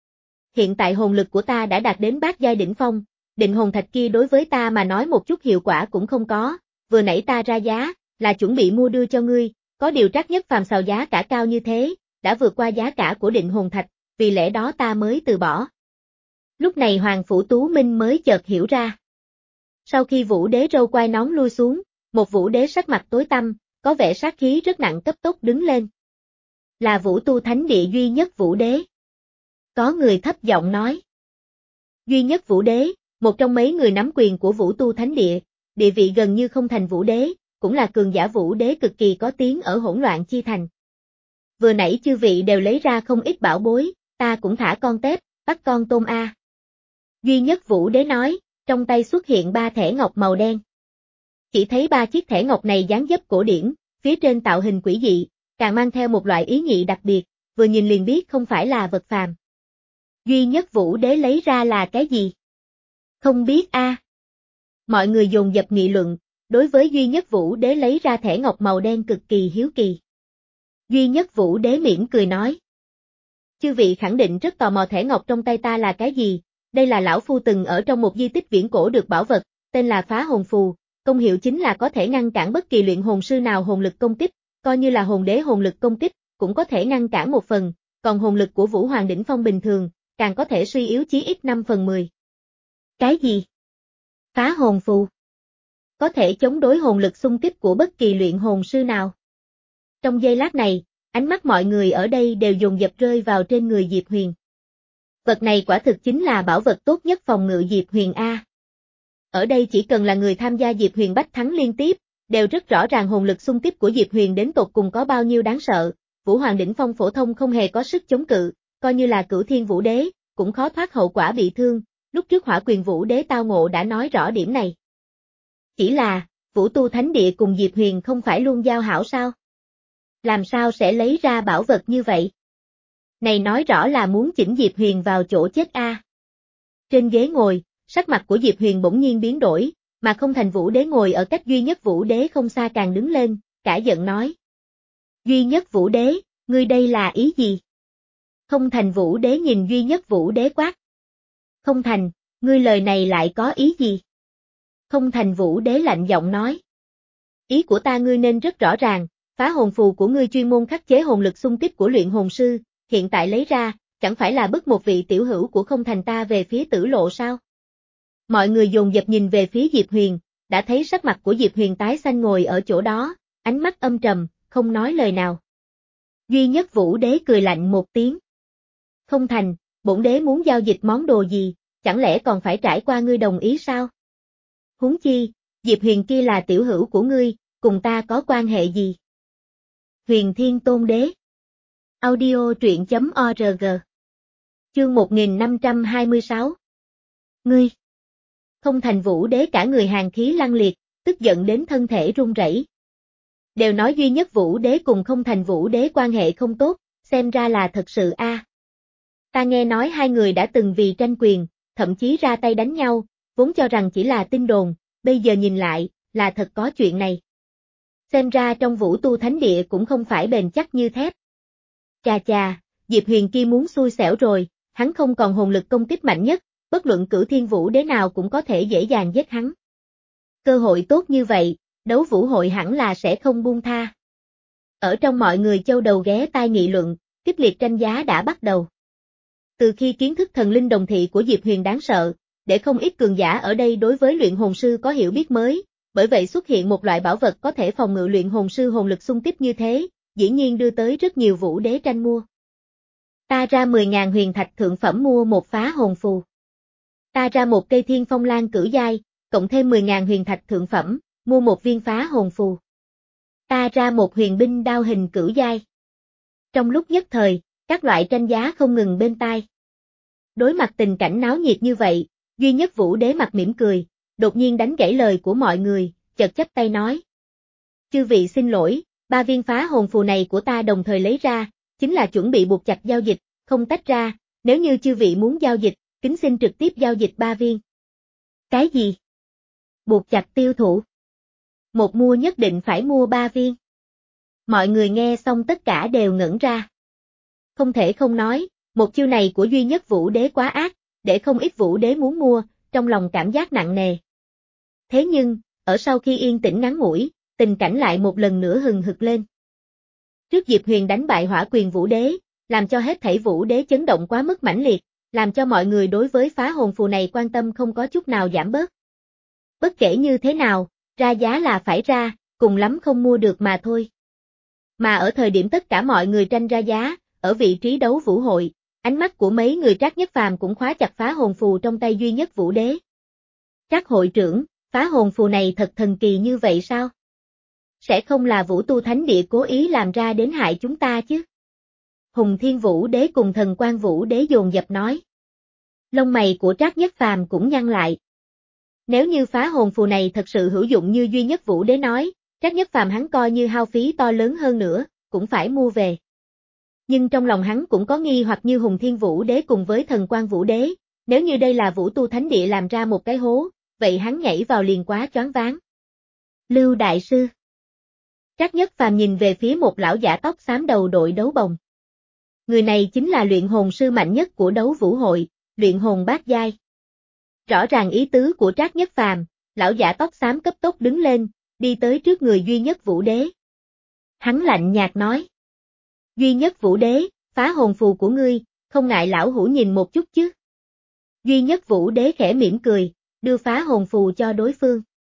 Hiện tại hồn lực của ta đã đạt đến bát giai đỉnh phong, định hồn thạch kia đối với ta mà nói một chút hiệu quả cũng không có, vừa nãy ta ra giá, là chuẩn bị mua đưa cho ngươi, có điều Trác Nhất Phàm xào giá cả cao như thế, đã vượt qua giá cả của định hồn thạch, vì lẽ đó ta mới từ bỏ. Lúc này Hoàng Phủ Tú Minh mới chợt hiểu ra. Sau khi Vũ đế râu quai nón lui xuống, một Vũ đế sắc mặt tối tăm, có vẻ sát khí rất nặng cấp tốc đứng lên. Là Vũ Tu Thánh Địa duy nhất Vũ đế. Có người thấp giọng nói. Duy nhất Vũ đế, một trong mấy người nắm quyền của Vũ Tu Thánh Địa, địa vị gần như không thành Vũ đế, cũng là cường giả Vũ đế cực kỳ có tiếng ở hỗn loạn chi thành. Vừa nãy chư vị đều lấy ra không ít bảo bối, ta cũng thả con tép, bắt con tôm a. Duy nhất Vũ đế nói, trong tay xuất hiện ba thẻ ngọc màu đen. Chỉ thấy ba chiếc thẻ ngọc này dáng dấp cổ điển, phía trên tạo hình quỷ dị, càng mang theo một loại ý nhị đặc biệt, vừa nhìn liền biết không phải là vật phàm. Duy nhất Vũ đế lấy ra là cái gì? Không biết a. À. Mọi người dồn dập nghị luận, đối với duy nhất Vũ đế lấy ra thẻ ngọc màu đen cực kỳ hiếu kỳ. Duy nhất Vũ đế mỉm cười nói. Chư vị khẳng định rất tò mò thẻ ngọc trong tay ta là cái gì, đây là lão phu từng ở trong một di tích viễn cổ được bảo vật, tên là phá hồn phù, công hiệu chính là có thể ngăn cản bất kỳ luyện hồn sư nào hồn lực công kích, coi như là hồn đế hồn lực công kích, cũng có thể ngăn cản một phần, còn hồn lực của Vũ Hoàng đỉnh phong bình thường, càng có thể suy yếu chí ít năm phần mười. Cái gì? Phá hồn phù. Có thể chống đối hồn lực xung kích của bất kỳ luyện hồn sư nào. Trong giây lát này, ánh mắt mọi người ở đây đều dồn dập rơi vào trên người Diệp Huyền. Vật này quả thực chính là bảo vật tốt nhất phòng ngự Diệp Huyền A. Ở đây chỉ cần là người tham gia Diệp Huyền bách thắng liên tiếp, đều rất rõ ràng hồn lực xung kích của Diệp Huyền đến tột cùng có bao nhiêu đáng sợ. Vũ Hoàng đỉnh phong phổ thông không hề có sức chống cự, coi như là Cửu Thiên Vũ Đế, cũng khó thoát hậu quả bị thương. Lúc trước Hỏa Quyền Vũ Đế tao ngộ đã nói rõ điểm này. Chỉ là, Vũ Tu Thánh Địa cùng Diệp Huyền không phải luôn giao hảo sao? Làm sao sẽ lấy ra bảo vật như vậy? Này nói rõ là muốn chỉnh Diệp Huyền vào chỗ chết a. Trên ghế ngồi, sắc mặt của Diệp Huyền bỗng nhiên biến đổi, mà Không Thành Vũ Đế ngồi ở cách duy nhất Vũ Đế không xa càng đứng lên, cả giận nói. Duy nhất Vũ Đế, ngươi đây là ý gì? Không Thành Vũ Đế nhìn duy nhất Vũ Đế quát. Không Thành, ngươi lời này lại có ý gì? Không Thành Vũ Đế lạnh giọng nói. Ý của ta ngươi nên rất rõ ràng, phá hồn phù của ngươi chuyên môn khắc chế hồn lực xung kích của luyện hồn sư, hiện tại lấy ra, chẳng phải là bức một vị tiểu hữu của Không Thành ta về phía Tử Lộ sao? Mọi người dồn dập nhìn về phía Diệp Huyền, đã thấy sắc mặt của Diệp Huyền tái xanh ngồi ở chỗ đó, ánh mắt âm trầm, không nói lời nào. Duy nhất Vũ Đế cười lạnh một tiếng. Không Thành, bổn đế muốn giao dịch món đồ gì, chẳng lẽ còn phải trải qua ngươi đồng ý sao? Huống chi, Diệp Huyền kia là tiểu hữu của ngươi, cùng ta có quan hệ gì? Huyền Thiên Tôn Đế. Audio truyện chấm org. Chương một nghìn năm trăm hai mươi sáu. Ngươi. Không Thành Vũ Đế cả người hàn khí lăng liệt, tức giận đến thân thể run rẩy. Đều nói duy nhất Vũ Đế cùng Không Thành Vũ Đế quan hệ không tốt, xem ra là thật sự a. À. Ta nghe nói hai người đã từng vì tranh quyền, thậm chí ra tay đánh nhau, vốn cho rằng chỉ là tin đồn, bây giờ nhìn lại, là thật có chuyện này. Xem ra trong Vũ Tu Thánh Địa cũng không phải bền chắc như thép. Chà chà, Diệp Huyền kia muốn xui xẻo rồi, hắn không còn hồn lực công kích mạnh nhất, bất luận Cửu Thiên Vũ Đế nào cũng có thể dễ dàng giết hắn. Cơ hội tốt như vậy, đấu vũ hội hẳn là sẽ không buông tha. Ở trong mọi người châu đầu ghé tai nghị luận, kích liệt tranh giá đã bắt đầu. Từ khi kiến thức thần linh đồng thị của Diệp Huyền đáng sợ, để không ít cường giả ở đây đối với luyện hồn sư có hiểu biết mới, bởi vậy xuất hiện một loại bảo vật có thể phòng ngự luyện hồn sư hồn lực xung kích như thế, dĩ nhiên đưa tới rất nhiều Vũ Đế tranh mua. Ta ra mười nghìn huyền thạch thượng phẩm mua một phá hồn phù. Ta ra một cây thiên phong lan cửu giai, cộng thêm mười nghìn huyền thạch thượng phẩm, mua một viên phá hồn phù. Ta ra một huyền binh đao hình cửu giai. Trong lúc nhất thời, các loại tranh giá không ngừng bên tai. Đối mặt tình cảnh náo nhiệt như vậy, duy nhất Vũ Đế mặt mỉm cười, đột nhiên đánh gãy lời của mọi người, chợt chắp tay nói. Chư vị xin lỗi, ba viên phá hồn phù này của ta đồng thời lấy ra, chính là chuẩn bị buộc chặt giao dịch, không tách ra, nếu như chư vị muốn giao dịch, kính xin trực tiếp giao dịch ba viên. Cái gì? Buộc chặt tiêu thụ. Một mua nhất định phải mua ba viên. Mọi người nghe xong tất cả đều ngẩn ra. Không thể không nói, một chiêu này của duy nhất Vũ Đế quá ác, để không ít Vũ Đế muốn mua, trong lòng cảm giác nặng nề. Thế nhưng, ở sau khi yên tĩnh ngắn ngủi, tình cảnh lại một lần nữa hừng hực lên. Trước Diệp Huyền đánh bại Hỏa Quyền Vũ Đế, làm cho hết thảy Vũ Đế chấn động quá mức mãnh liệt, làm cho mọi người đối với phá hồn phù này quan tâm không có chút nào giảm bớt. Bất kể như thế nào, ra giá là phải ra, cùng lắm không mua được mà thôi. Mà ở thời điểm tất cả mọi người tranh ra giá, ở vị trí đấu vũ hội, ánh mắt của mấy người Trác Nhất Phàm cũng khóa chặt phá hồn phù trong tay duy nhất Vũ Đế. Trác hội trưởng, phá hồn phù này thật thần kỳ như vậy sao? Sẽ không là Vũ Tu Thánh Địa cố ý làm ra đến hại chúng ta chứ? Hùng Thiên Vũ Đế cùng Thần Quan Vũ Đế dồn dập nói. Lông mày của Trác Nhất Phàm cũng nhăn lại. Nếu như phá hồn phù này thật sự hữu dụng như duy nhất Vũ Đế nói, Trác Nhất Phàm hắn coi như hao phí to lớn hơn nữa, cũng phải mua về. Nhưng trong lòng hắn cũng có nghi hoặc như Hùng Thiên Vũ Đế cùng với Thần Quan Vũ Đế, nếu như đây là Vũ Tu Thánh Địa làm ra một cái hố, vậy hắn nhảy vào liền quá choáng váng. Lưu Đại Sư. Trác Nhất Phàm nhìn về phía một lão giả tóc xám đầu đội đấu bồng. Người này chính là luyện hồn sư mạnh nhất của đấu vũ hội, luyện hồn bát giai. Rõ ràng ý tứ của Trác Nhất Phàm, lão giả tóc xám cấp tốc đứng lên, đi tới trước người duy nhất Vũ Đế. Hắn lạnh nhạt nói. Duy nhất Vũ Đế, phá hồn phù của ngươi, không ngại lão hủ nhìn một chút chứ. Duy nhất Vũ Đế khẽ mỉm cười, đưa phá hồn phù cho đối phương.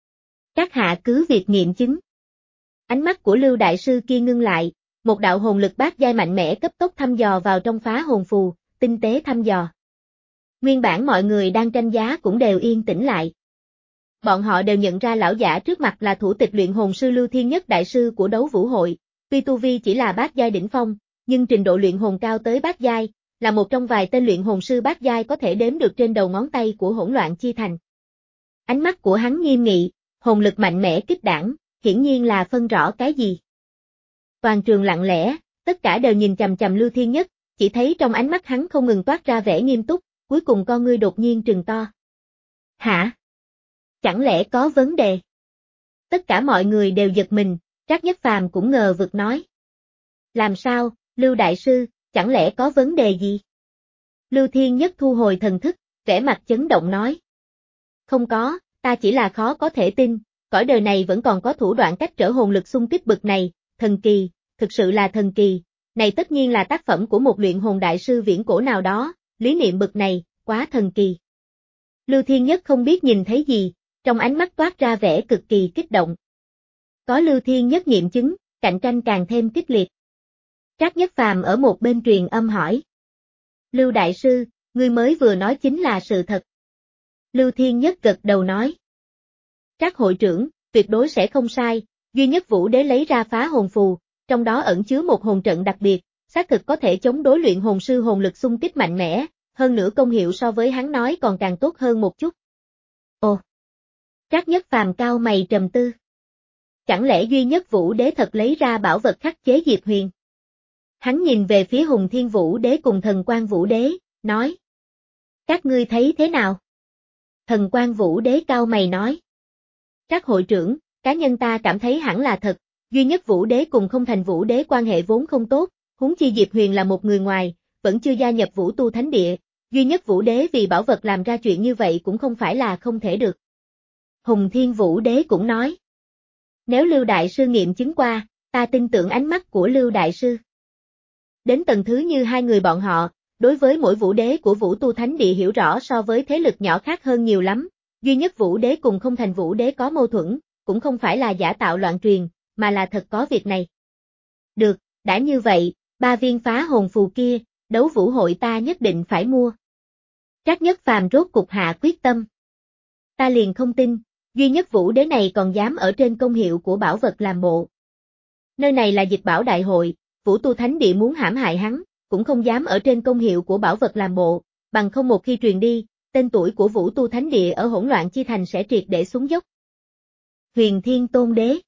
Các hạ cứ việc nghiệm chứng. Ánh mắt của Lưu Đại Sư kia ngưng lại, một đạo hồn lực bát giai mạnh mẽ cấp tốc thăm dò vào trong phá hồn phù, tinh tế thăm dò. Nguyên bản mọi người đang tranh giá cũng đều yên tĩnh lại. Bọn họ đều nhận ra lão giả trước mặt là thủ tịch luyện hồn sư Lưu Thiên Nhất đại sư của đấu vũ hội, tuy tu vi chỉ là bát giai đỉnh phong, nhưng trình độ luyện hồn cao tới bát giai, là một trong vài tên luyện hồn sư bát giai có thể đếm được trên đầu ngón tay của Hỗn Loạn Chi Thành. Ánh mắt của hắn nghiêm nghị, hồn lực mạnh mẽ kích đảng, hiển nhiên là phân rõ cái gì. Toàn trường lặng lẽ, tất cả đều nhìn chằm chằm Lưu Thiên Nhất, chỉ thấy trong ánh mắt hắn không ngừng toát ra vẻ nghiêm túc, cuối cùng con ngươi đột nhiên trừng to. Hả? Chẳng lẽ có vấn đề? Tất cả mọi người đều giật mình, Trác Nhất Phàm cũng ngờ vực nói. Làm sao, Lưu Đại Sư, chẳng lẽ có vấn đề gì? Lưu Thiên Nhất thu hồi thần thức, vẻ mặt chấn động nói. Không có, ta chỉ là khó có thể tin, cõi đời này vẫn còn có thủ đoạn cách trở hồn lực xung kích bực này, thần kỳ, thực sự là thần kỳ, này tất nhiên là tác phẩm của một luyện hồn đại sư viễn cổ nào đó, lý niệm bực này, quá thần kỳ. Lưu Thiên Nhất không biết nhìn thấy gì, trong ánh mắt toát ra vẻ cực kỳ kích động. Có Lưu Thiên Nhất nghiệm chứng, cạnh tranh càng thêm kích liệt. Trác Nhất Phàm ở một bên truyền âm hỏi. Lưu Đại Sư, ngươi mới vừa nói chính là sự thật. Lưu Thiên Nhất gật đầu nói. Trác hội trưởng, tuyệt đối sẽ không sai, duy nhất Vũ Đế lấy ra phá hồn phù, trong đó ẩn chứa một hồn trận đặc biệt, xác thực có thể chống đối luyện hồn sư hồn lực xung kích mạnh mẽ, hơn nữa công hiệu so với hắn nói còn càng tốt hơn một chút. Ồ! Trác Nhất Phàm cao mày trầm tư. Chẳng lẽ duy nhất Vũ Đế thật lấy ra bảo vật khắc chế Diệp Huyền? Hắn nhìn về phía Hùng Thiên Vũ Đế cùng Thần Quang Vũ Đế, nói. Các ngươi thấy thế nào? Thần Quang Vũ Đế cao mày nói. Trác hội trưởng, cá nhân ta cảm thấy hẳn là thật, duy nhất Vũ Đế cùng Không Thành Vũ Đế quan hệ vốn không tốt, huống chi Diệp Huyền là một người ngoài, vẫn chưa gia nhập Vũ Tu Thánh Địa, duy nhất Vũ Đế vì bảo vật làm ra chuyện như vậy cũng không phải là không thể được. Hùng Thiên Vũ Đế cũng nói. Nếu Lưu Đại Sư nghiệm chứng qua, ta tin tưởng ánh mắt của Lưu Đại Sư. Đến tầng thứ như hai người bọn họ, đối với mỗi Vũ Đế của Vũ Tu Thánh Địa hiểu rõ so với thế lực nhỏ khác hơn nhiều lắm, duy nhất Vũ Đế cùng Không Thành Vũ Đế có mâu thuẫn, cũng không phải là giả tạo loạn truyền, mà là thật có việc này. Được, đã như vậy, ba viên phá hồn phù kia, đấu vũ hội ta nhất định phải mua. Trác Nhất Phàm rốt cục hạ quyết tâm. Ta liền không tin, duy nhất Vũ Đế này còn dám ở trên công hiệu của bảo vật làm bộ. Nơi này là dịch bảo đại hội, Vũ Tu Thánh Địa muốn hãm hại hắn, cũng không dám ở trên công hiệu của bảo vật làm bộ, bằng không một khi truyền đi, tên tuổi của Vũ Tu Thánh Địa ở Hỗn Loạn Chi Thành sẽ triệt để xuống dốc. Huyền Thiên Tôn Đế.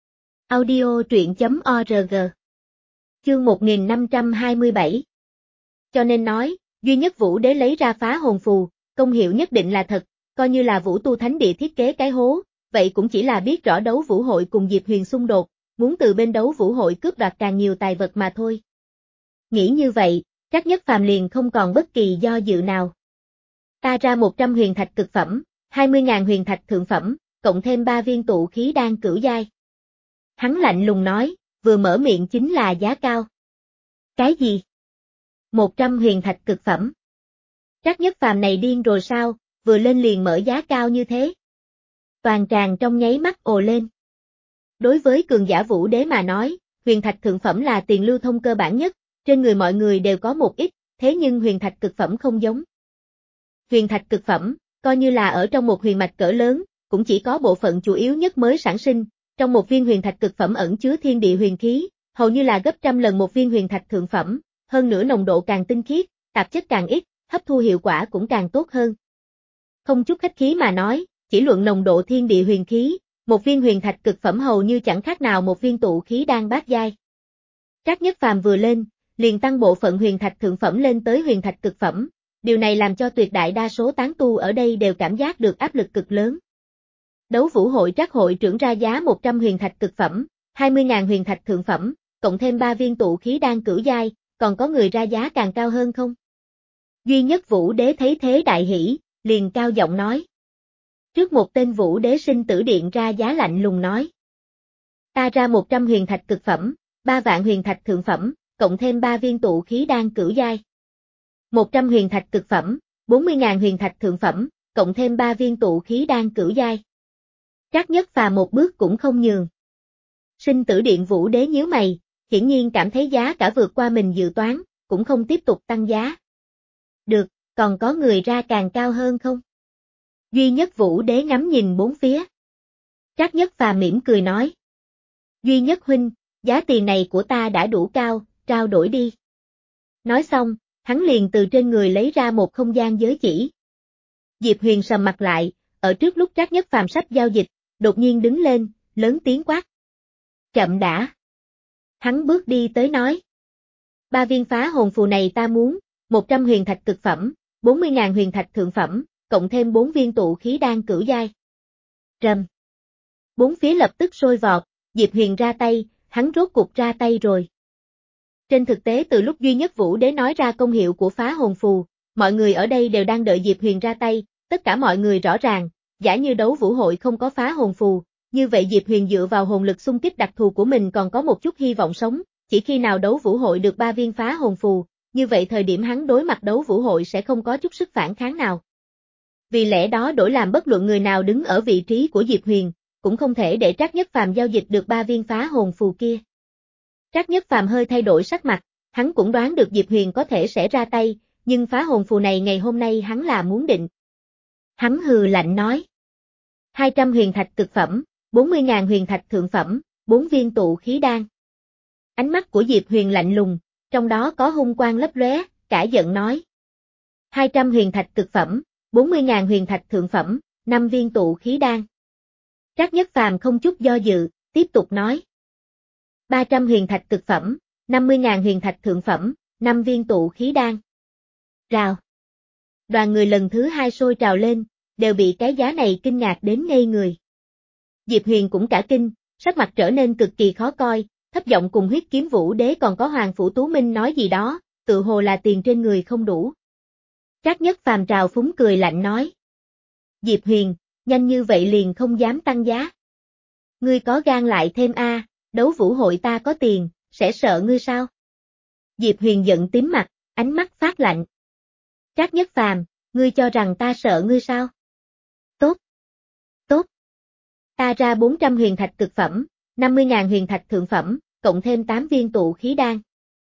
Audio truyện chấm org. Chương một nghìn năm trăm hai mươi bảy. Cho nên nói, duy nhất Vũ Đế lấy ra phá hồn phù, công hiệu nhất định là thật, coi như là Vũ Tu Thánh Địa thiết kế cái hố, vậy cũng chỉ là biết rõ đấu vũ hội cùng Diệp Huyền xung đột, muốn từ bên đấu vũ hội cướp đoạt càng nhiều tài vật mà thôi. Nghĩ như vậy, Trác Nhất Phàm liền không còn bất kỳ do dự nào. Ta ra một trăm huyền thạch cực phẩm, hai mươi nghìn huyền thạch thượng phẩm, cộng thêm ba viên tụ khí đan cửu giai. Hắn lạnh lùng nói, vừa mở miệng chính là giá cao. Cái gì? một trăm huyền thạch cực phẩm. Trác Nhất Phàm này điên rồi sao, vừa lên liền mở giá cao như thế. Toàn tràng trong nháy mắt ồ lên. Đối với cường giả Vũ Đế mà nói, huyền thạch thượng phẩm là tiền lưu thông cơ bản nhất, trên người mọi người đều có một ít, thế nhưng huyền thạch cực phẩm không giống. Huyền thạch cực phẩm, coi như là ở trong một huyền mạch cỡ lớn, cũng chỉ có bộ phận chủ yếu nhất mới sản sinh, trong một viên huyền thạch cực phẩm ẩn chứa thiên địa huyền khí, hầu như là gấp trăm lần một viên huyền thạch thượng phẩm, hơn nữa nồng độ càng tinh khiết, tạp chất càng ít, hấp thu hiệu quả cũng càng tốt hơn. Không chút khách khí mà nói, chỉ luận nồng độ thiên địa huyền khí, một viên huyền thạch cực phẩm hầu như chẳng khác nào một viên tụ khí đan bát giai. Trác Nhất Phàm vừa lên, liền tăng bộ phận huyền thạch thượng phẩm lên tới huyền thạch cực phẩm, điều này làm cho tuyệt đại đa số tán tu ở đây đều cảm giác được áp lực cực lớn. Đấu vũ hội Trác hội trưởng ra giá một trăm huyền thạch cực phẩm, hai mươi nghìn huyền thạch thượng phẩm, cộng thêm ba viên tụ khí đan cửu giai, còn có người ra giá càng cao hơn không? Duy nhất Vũ Đế thấy thế đại hỉ, liền cao giọng nói. Trước một tên Vũ Đế sinh tử điện ra giá lạnh lùng nói. Ta ra một trăm huyền thạch cực phẩm, ba vạn huyền thạch thượng phẩm, cộng thêm ba viên tụ khí đan cửu giai. một trăm huyền thạch cực phẩm, bốn mươi nghìn huyền thạch thượng phẩm, cộng thêm ba viên tụ khí đan cửu giai. Trác Nhất Phàm một bước cũng không nhường. Sinh tử điện Vũ Đế nhíu mày, hiển nhiên cảm thấy giá cả vượt qua mình dự toán, cũng không tiếp tục tăng giá. Được, còn có người ra càng cao hơn không? Duy Nhất Vũ Đế ngắm nhìn bốn phía. Trác Nhất Phàm mỉm cười nói. Duy Nhất huynh, giá tiền này của ta đã đủ cao, trao đổi đi. Nói xong, hắn liền từ trên người lấy ra một không gian giới chỉ. Diệp Huyền sầm mặt lại, ở trước lúc Trác Nhất Phàm sắp giao dịch, đột nhiên đứng lên, lớn tiếng quát. Chậm đã. Hắn bước đi tới nói. Ba viên phá hồn phù này ta muốn, một trăm huyền thạch cực phẩm, bốn mươi nghìn huyền thạch thượng phẩm, cộng thêm bốn viên tụ khí đan cửu giai. Rầm. Bốn phía lập tức sôi vọt, Diệp Huyền ra tay, hắn rốt cục ra tay rồi. Trên thực tế từ lúc Duy Nhất Vũ Đế nói ra công hiệu của phá hồn phù, mọi người ở đây đều đang đợi Diệp Huyền ra tay, tất cả mọi người rõ ràng, giả như đấu vũ hội không có phá hồn phù, như vậy Diệp Huyền dựa vào hồn lực xung kích đặc thù của mình còn có một chút hy vọng sống, chỉ khi nào đấu vũ hội được ba viên phá hồn phù, như vậy thời điểm hắn đối mặt đấu vũ hội sẽ không có chút sức phản kháng nào. Vì lẽ đó đổi làm bất luận người nào đứng ở vị trí của Diệp Huyền, cũng không thể để Trác Nhất Phàm giao dịch được ba viên phá hồn phù kia. Trác Nhất Phàm hơi thay đổi sắc mặt, hắn cũng đoán được Diệp Huyền có thể sẽ ra tay, nhưng phá hồn phù này ngày hôm nay hắn là muốn định. Hắn hừ lạnh nói. hai trăm huyền thạch cực phẩm, bốn mươi nghìn huyền thạch thượng phẩm, bốn viên tụ khí đan. Ánh mắt của Diệp Huyền lạnh lùng, trong đó có hung quang lấp lóe, cả giận nói. hai trăm huyền thạch cực phẩm, bốn mươi nghìn huyền thạch thượng phẩm, năm viên tụ khí đan. Trác Nhất Phàm không chút do dự, tiếp tục nói. ba trăm huyền thạch cực phẩm, năm mươi nghìn huyền thạch thượng phẩm, năm viên tụ khí đan. Rào. Đoàn người lần thứ hai sôi trào lên, đều bị cái giá này kinh ngạc đến ngây người. Diệp Huyền cũng cả kinh, sắc mặt trở nên cực kỳ khó coi, thấp giọng cùng Huyết Kiếm Vũ Đế còn có Hoàng Phủ Tú Minh nói gì đó, tự hồ là tiền trên người không đủ. Trác Nhất Phàm trào phúng cười lạnh nói. Diệp Huyền, nhanh như vậy liền không dám tăng giá. Ngươi có gan lại thêm a, đấu vũ hội ta có tiền, sẽ sợ ngươi sao? Diệp Huyền giận tím mặt, ánh mắt phát lạnh. Trác Nhất Phàm, ngươi cho rằng ta sợ ngươi sao? Tốt. Tốt. Ta ra bốn trăm huyền thạch cực phẩm, năm mươi nghìn huyền thạch thượng phẩm, cộng thêm tám viên tụ khí đan.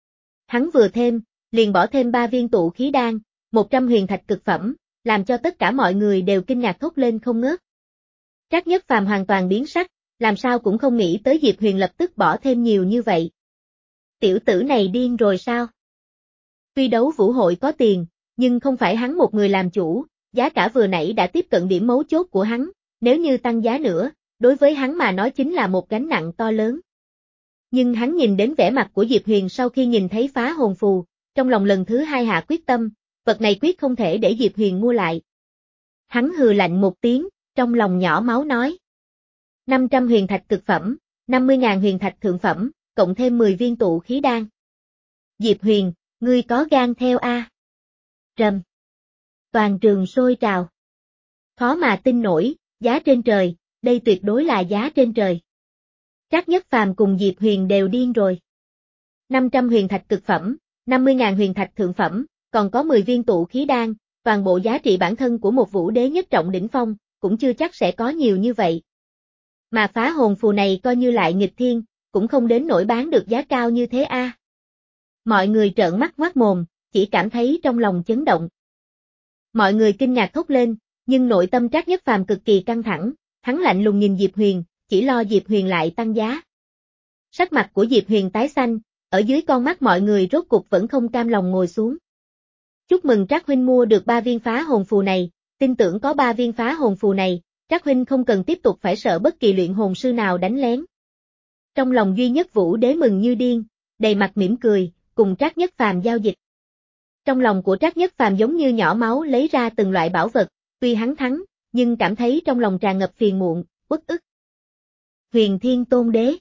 Hắn vừa thêm, liền bỏ thêm ba viên tụ khí đan, một trăm huyền thạch cực phẩm, làm cho tất cả mọi người đều kinh ngạc thốt lên không ngớt. Trác Nhất Phàm hoàn toàn biến sắc, làm sao cũng không nghĩ tới Diệp Huyền lập tức bỏ thêm nhiều như vậy. Tiểu tử này điên rồi sao? Tuy đấu vũ hội có tiền, nhưng không phải hắn một người làm chủ, giá cả vừa nãy đã tiếp cận điểm mấu chốt của hắn, nếu như tăng giá nữa, đối với hắn mà nói chính là một gánh nặng to lớn. Nhưng hắn nhìn đến vẻ mặt của Diệp Huyền sau khi nhìn thấy phá hồn phù, trong lòng lần thứ hai hạ quyết tâm, vật này quyết không thể để Diệp Huyền mua lại. Hắn hừ lạnh một tiếng, trong lòng nhỏ máu nói. năm trăm huyền thạch cực phẩm, năm mươi nghìn huyền thạch thượng phẩm, cộng thêm mười viên tụ khí đan. Diệp Huyền, ngươi có gan theo a? Rầm. Toàn trường sôi trào. Khó mà tin nổi, giá trên trời, đây tuyệt đối là giá trên trời. Trác Nhất Phàm cùng Diệp Huyền đều điên rồi. năm trăm huyền thạch cực phẩm, năm mươi nghìn huyền thạch thượng phẩm, còn có mười viên tụ khí đan, toàn bộ giá trị bản thân của một vũ đế nhất trọng đỉnh phong, cũng chưa chắc sẽ có nhiều như vậy. Mà phá hồn phù này coi như lại nghịch thiên, cũng không đến nổi bán được giá cao như thế a. À. Mọi người trợn mắt ngoác mồm, chỉ cảm thấy trong lòng chấn động. Mọi người kinh ngạc thốt lên, nhưng nội tâm Trác Nhất Phàm cực kỳ căng thẳng, hắn lạnh lùng nhìn Diệp Huyền, chỉ lo Diệp Huyền lại tăng giá. Sắc mặt của Diệp Huyền tái xanh, ở dưới con mắt mọi người rốt cục vẫn không cam lòng ngồi xuống. Chúc mừng Trác huynh mua được ba viên phá hồn phù này, tin tưởng có ba viên phá hồn phù này, Trác huynh không cần tiếp tục phải sợ bất kỳ luyện hồn sư nào đánh lén. Trong lòng Duy Nhất Vũ Đế mừng như điên, đầy mặt mỉm cười, cùng Trác Nhất Phàm giao dịch. Trong lòng của Trác Nhất Phàm giống như nhỏ máu lấy ra từng loại bảo vật, tuy hắn thắng, nhưng cảm thấy trong lòng tràn ngập phiền muộn, uất ức. Huyền Thiên Tôn Đế.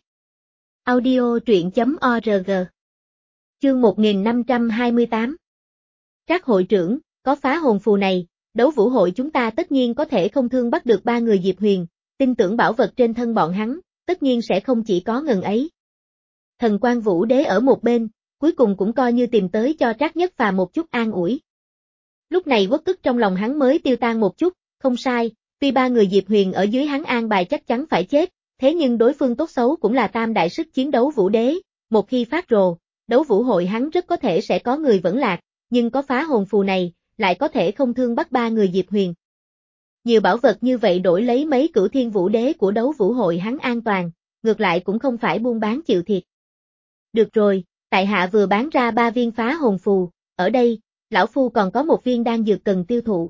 Audio truyện chấm org. Chương một nghìn năm trăm hai mươi tám. Trác hội trưởng, có phá hồn phù này, đấu vũ hội chúng ta tất nhiên có thể không thương bắt được ba người Diệp Huyền, tin tưởng bảo vật trên thân bọn hắn, tất nhiên sẽ không chỉ có ngần ấy. Thần Quan Vũ Đế ở một bên, cuối cùng cũng coi như tìm tới cho Trác Nhất Phàm một chút an ủi. Lúc này uất ức trong lòng hắn mới tiêu tan một chút, không sai, tuy ba người Diệp Huyền ở dưới hắn an bài chắc chắn phải chết, thế nhưng đối phương tốt xấu cũng là tam đại sức chiến đấu vũ đế, một khi phát rồ, đấu vũ hội hắn rất có thể sẽ có người vẫn lạc, nhưng có phá hồn phù này, lại có thể không thương bắt ba người Diệp Huyền. Nhiều bảo vật như vậy đổi lấy mấy cửu thiên vũ đế của đấu vũ hội hắn an toàn, ngược lại cũng không phải buôn bán chịu thiệt. Được rồi, tại hạ vừa bán ra ba viên phá hồn phù, ở đây, lão phu còn có một viên đan dược cần tiêu thụ.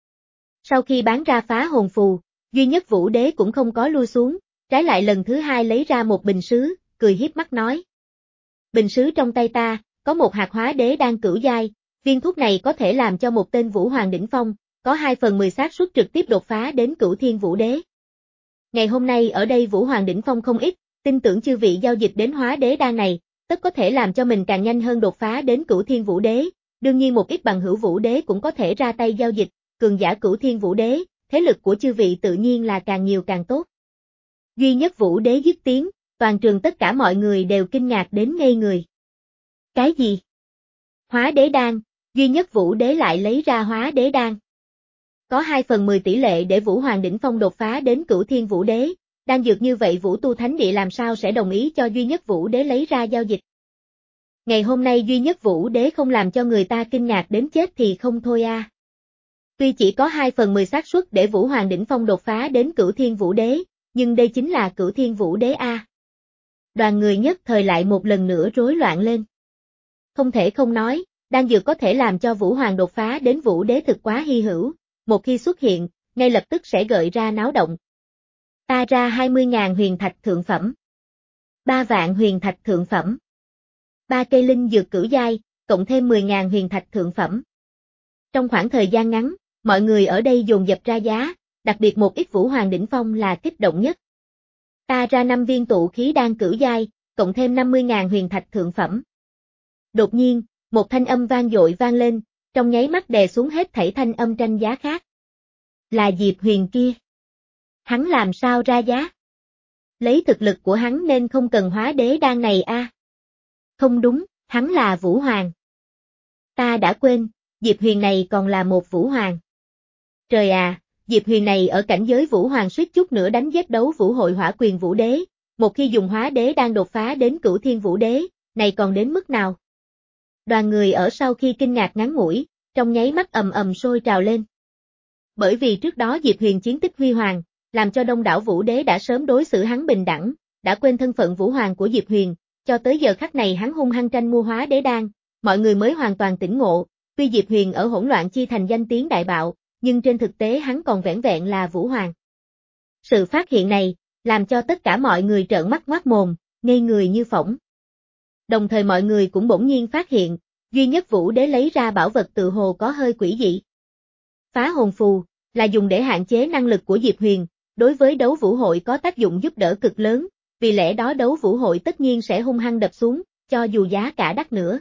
Sau khi bán ra phá hồn phù, duy nhất vũ đế cũng không có lui xuống, trái lại lần thứ hai lấy ra một bình sứ, cười hiếp mắt nói. Bình sứ trong tay ta, có một hạt hóa đế đan cửu giai, viên thuốc này có thể làm cho một tên vũ hoàng đỉnh phong, có hai phần mười xác suất trực tiếp đột phá đến cửu thiên vũ đế. Ngày hôm nay ở đây vũ hoàng đỉnh phong không ít, tin tưởng chư vị giao dịch đến hóa đế đan này, tất có thể làm cho mình càng nhanh hơn đột phá đến cửu thiên vũ đế, đương nhiên một ít bằng hữu vũ đế cũng có thể ra tay giao dịch, cường giả cửu thiên vũ đế, thế lực của chư vị tự nhiên là càng nhiều càng tốt. Duy nhất vũ đế dứt tiếng, toàn trường tất cả mọi người đều kinh ngạc đến ngây người. Cái gì? Hóa đế đan, duy nhất vũ đế lại lấy ra hóa đế đan. Có hai phần mười tỷ lệ để vũ hoàng đỉnh phong đột phá đến cửu thiên vũ đế, đan dược như vậy vũ tu thánh địa làm sao sẽ đồng ý cho duy nhất vũ đế lấy ra giao dịch. Ngày hôm nay duy nhất vũ đế không làm cho người ta kinh ngạc đến chết thì không thôi a. À. Tuy chỉ có hai phần mười xác suất để vũ hoàng đỉnh phong đột phá đến cửu thiên vũ đế, nhưng đây chính là cửu thiên vũ đế a. À. Đoàn người nhất thời lại một lần nữa rối loạn lên. Không thể không nói, đan dược có thể làm cho vũ hoàng đột phá đến vũ đế thực quá hy hữu, một khi xuất hiện, ngay lập tức sẽ gợi ra náo động. Ta ra hai mươi nghìn huyền thạch thượng phẩm. ba vạn huyền thạch thượng phẩm. ba cây linh dược cửu giai, cộng thêm mười nghìn huyền thạch thượng phẩm. Trong khoảng thời gian ngắn, mọi người ở đây dồn dập ra giá, đặc biệt một ít vũ hoàng đỉnh phong là kích động nhất. Ta ra năm viên tụ khí đan cửu giai, cộng thêm năm mươi nghìn huyền thạch thượng phẩm. Đột nhiên, một thanh âm vang dội vang lên, trong nháy mắt đè xuống hết thảy thanh âm tranh giá khác. Là Diệp Huyền kia. Hắn làm sao ra giá? Lấy thực lực của hắn nên không cần hóa đế đan này a. À? Không đúng, hắn là vũ hoàng. Ta đã quên, Diệp Huyền này còn là một vũ hoàng. Trời à, Diệp Huyền này ở cảnh giới vũ hoàng suýt chút nữa đánh giết đấu vũ hội hỏa quyền vũ đế, một khi dùng hóa đế đang đột phá đến cửu thiên vũ đế, này còn đến mức nào? Đoàn người ở sau khi kinh ngạc ngắn ngủi, trong nháy mắt ầm ầm sôi trào lên. Bởi vì trước đó Diệp Huyền chiến tích huy hoàng, làm cho đông đảo vũ đế đã sớm đối xử hắn bình đẳng, đã quên thân phận vũ hoàng của Diệp Huyền, cho tới giờ khắc này hắn hung hăng tranh mua hóa đế đan, mọi người mới hoàn toàn tỉnh ngộ, tuy Diệp Huyền ở hỗn loạn chi thành danh tiếng đại bạo, nhưng trên thực tế hắn còn vẻn vẹn là vũ hoàng. Sự phát hiện này, làm cho tất cả mọi người trợn mắt ngoác mồm, ngây người như phỏng. Đồng thời mọi người cũng bỗng nhiên phát hiện, duy nhất vũ đế lấy ra bảo vật tự hồ có hơi quỷ dị. Phá hồn phù, là dùng để hạn chế năng lực của Diệp Huyền, đối với đấu vũ hội có tác dụng giúp đỡ cực lớn, vì lẽ đó đấu vũ hội tất nhiên sẽ hung hăng đập xuống, cho dù giá cả đắt nữa.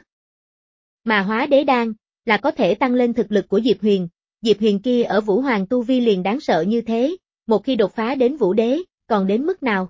Mà hóa đế đan, là có thể tăng lên thực lực của Diệp Huyền, Diệp Huyền kia ở vũ hoàng tu vi liền đáng sợ như thế, một khi đột phá đến vũ đế, còn đến mức nào?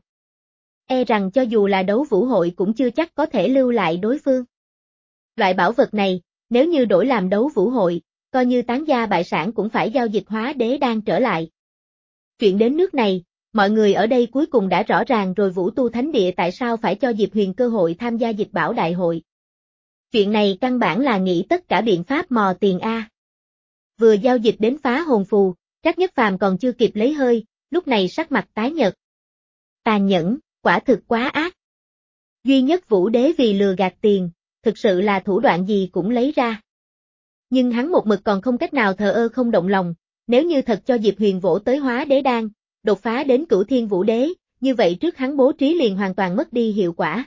E rằng cho dù là đấu vũ hội cũng chưa chắc có thể lưu lại đối phương. Loại bảo vật này, nếu như đổi làm đấu vũ hội, coi như tán gia bại sản cũng phải giao dịch hóa đế đan trở lại. Chuyện đến nước này, mọi người ở đây cuối cùng đã rõ ràng rồi Vũ Tu Thánh Địa tại sao phải cho Diệp Huyền cơ hội tham gia dịch bảo đại hội. Chuyện này căn bản là nghĩ tất cả biện pháp mò tiền A. Vừa giao dịch đến phá hồn phù, Trác Nhất Phàm còn chưa kịp lấy hơi, lúc này sắc mặt tái nhợt. Tàn nhẫn, quả thực quá ác. Duy nhất vũ đế vì lừa gạt tiền, thực sự là thủ đoạn gì cũng lấy ra. Nhưng hắn một mực còn không cách nào thờ ơ không động lòng, nếu như thật cho Diệp Huyền vỗ tới hóa đế đan, đột phá đến cửu thiên vũ đế, như vậy trước hắn bố trí liền hoàn toàn mất đi hiệu quả.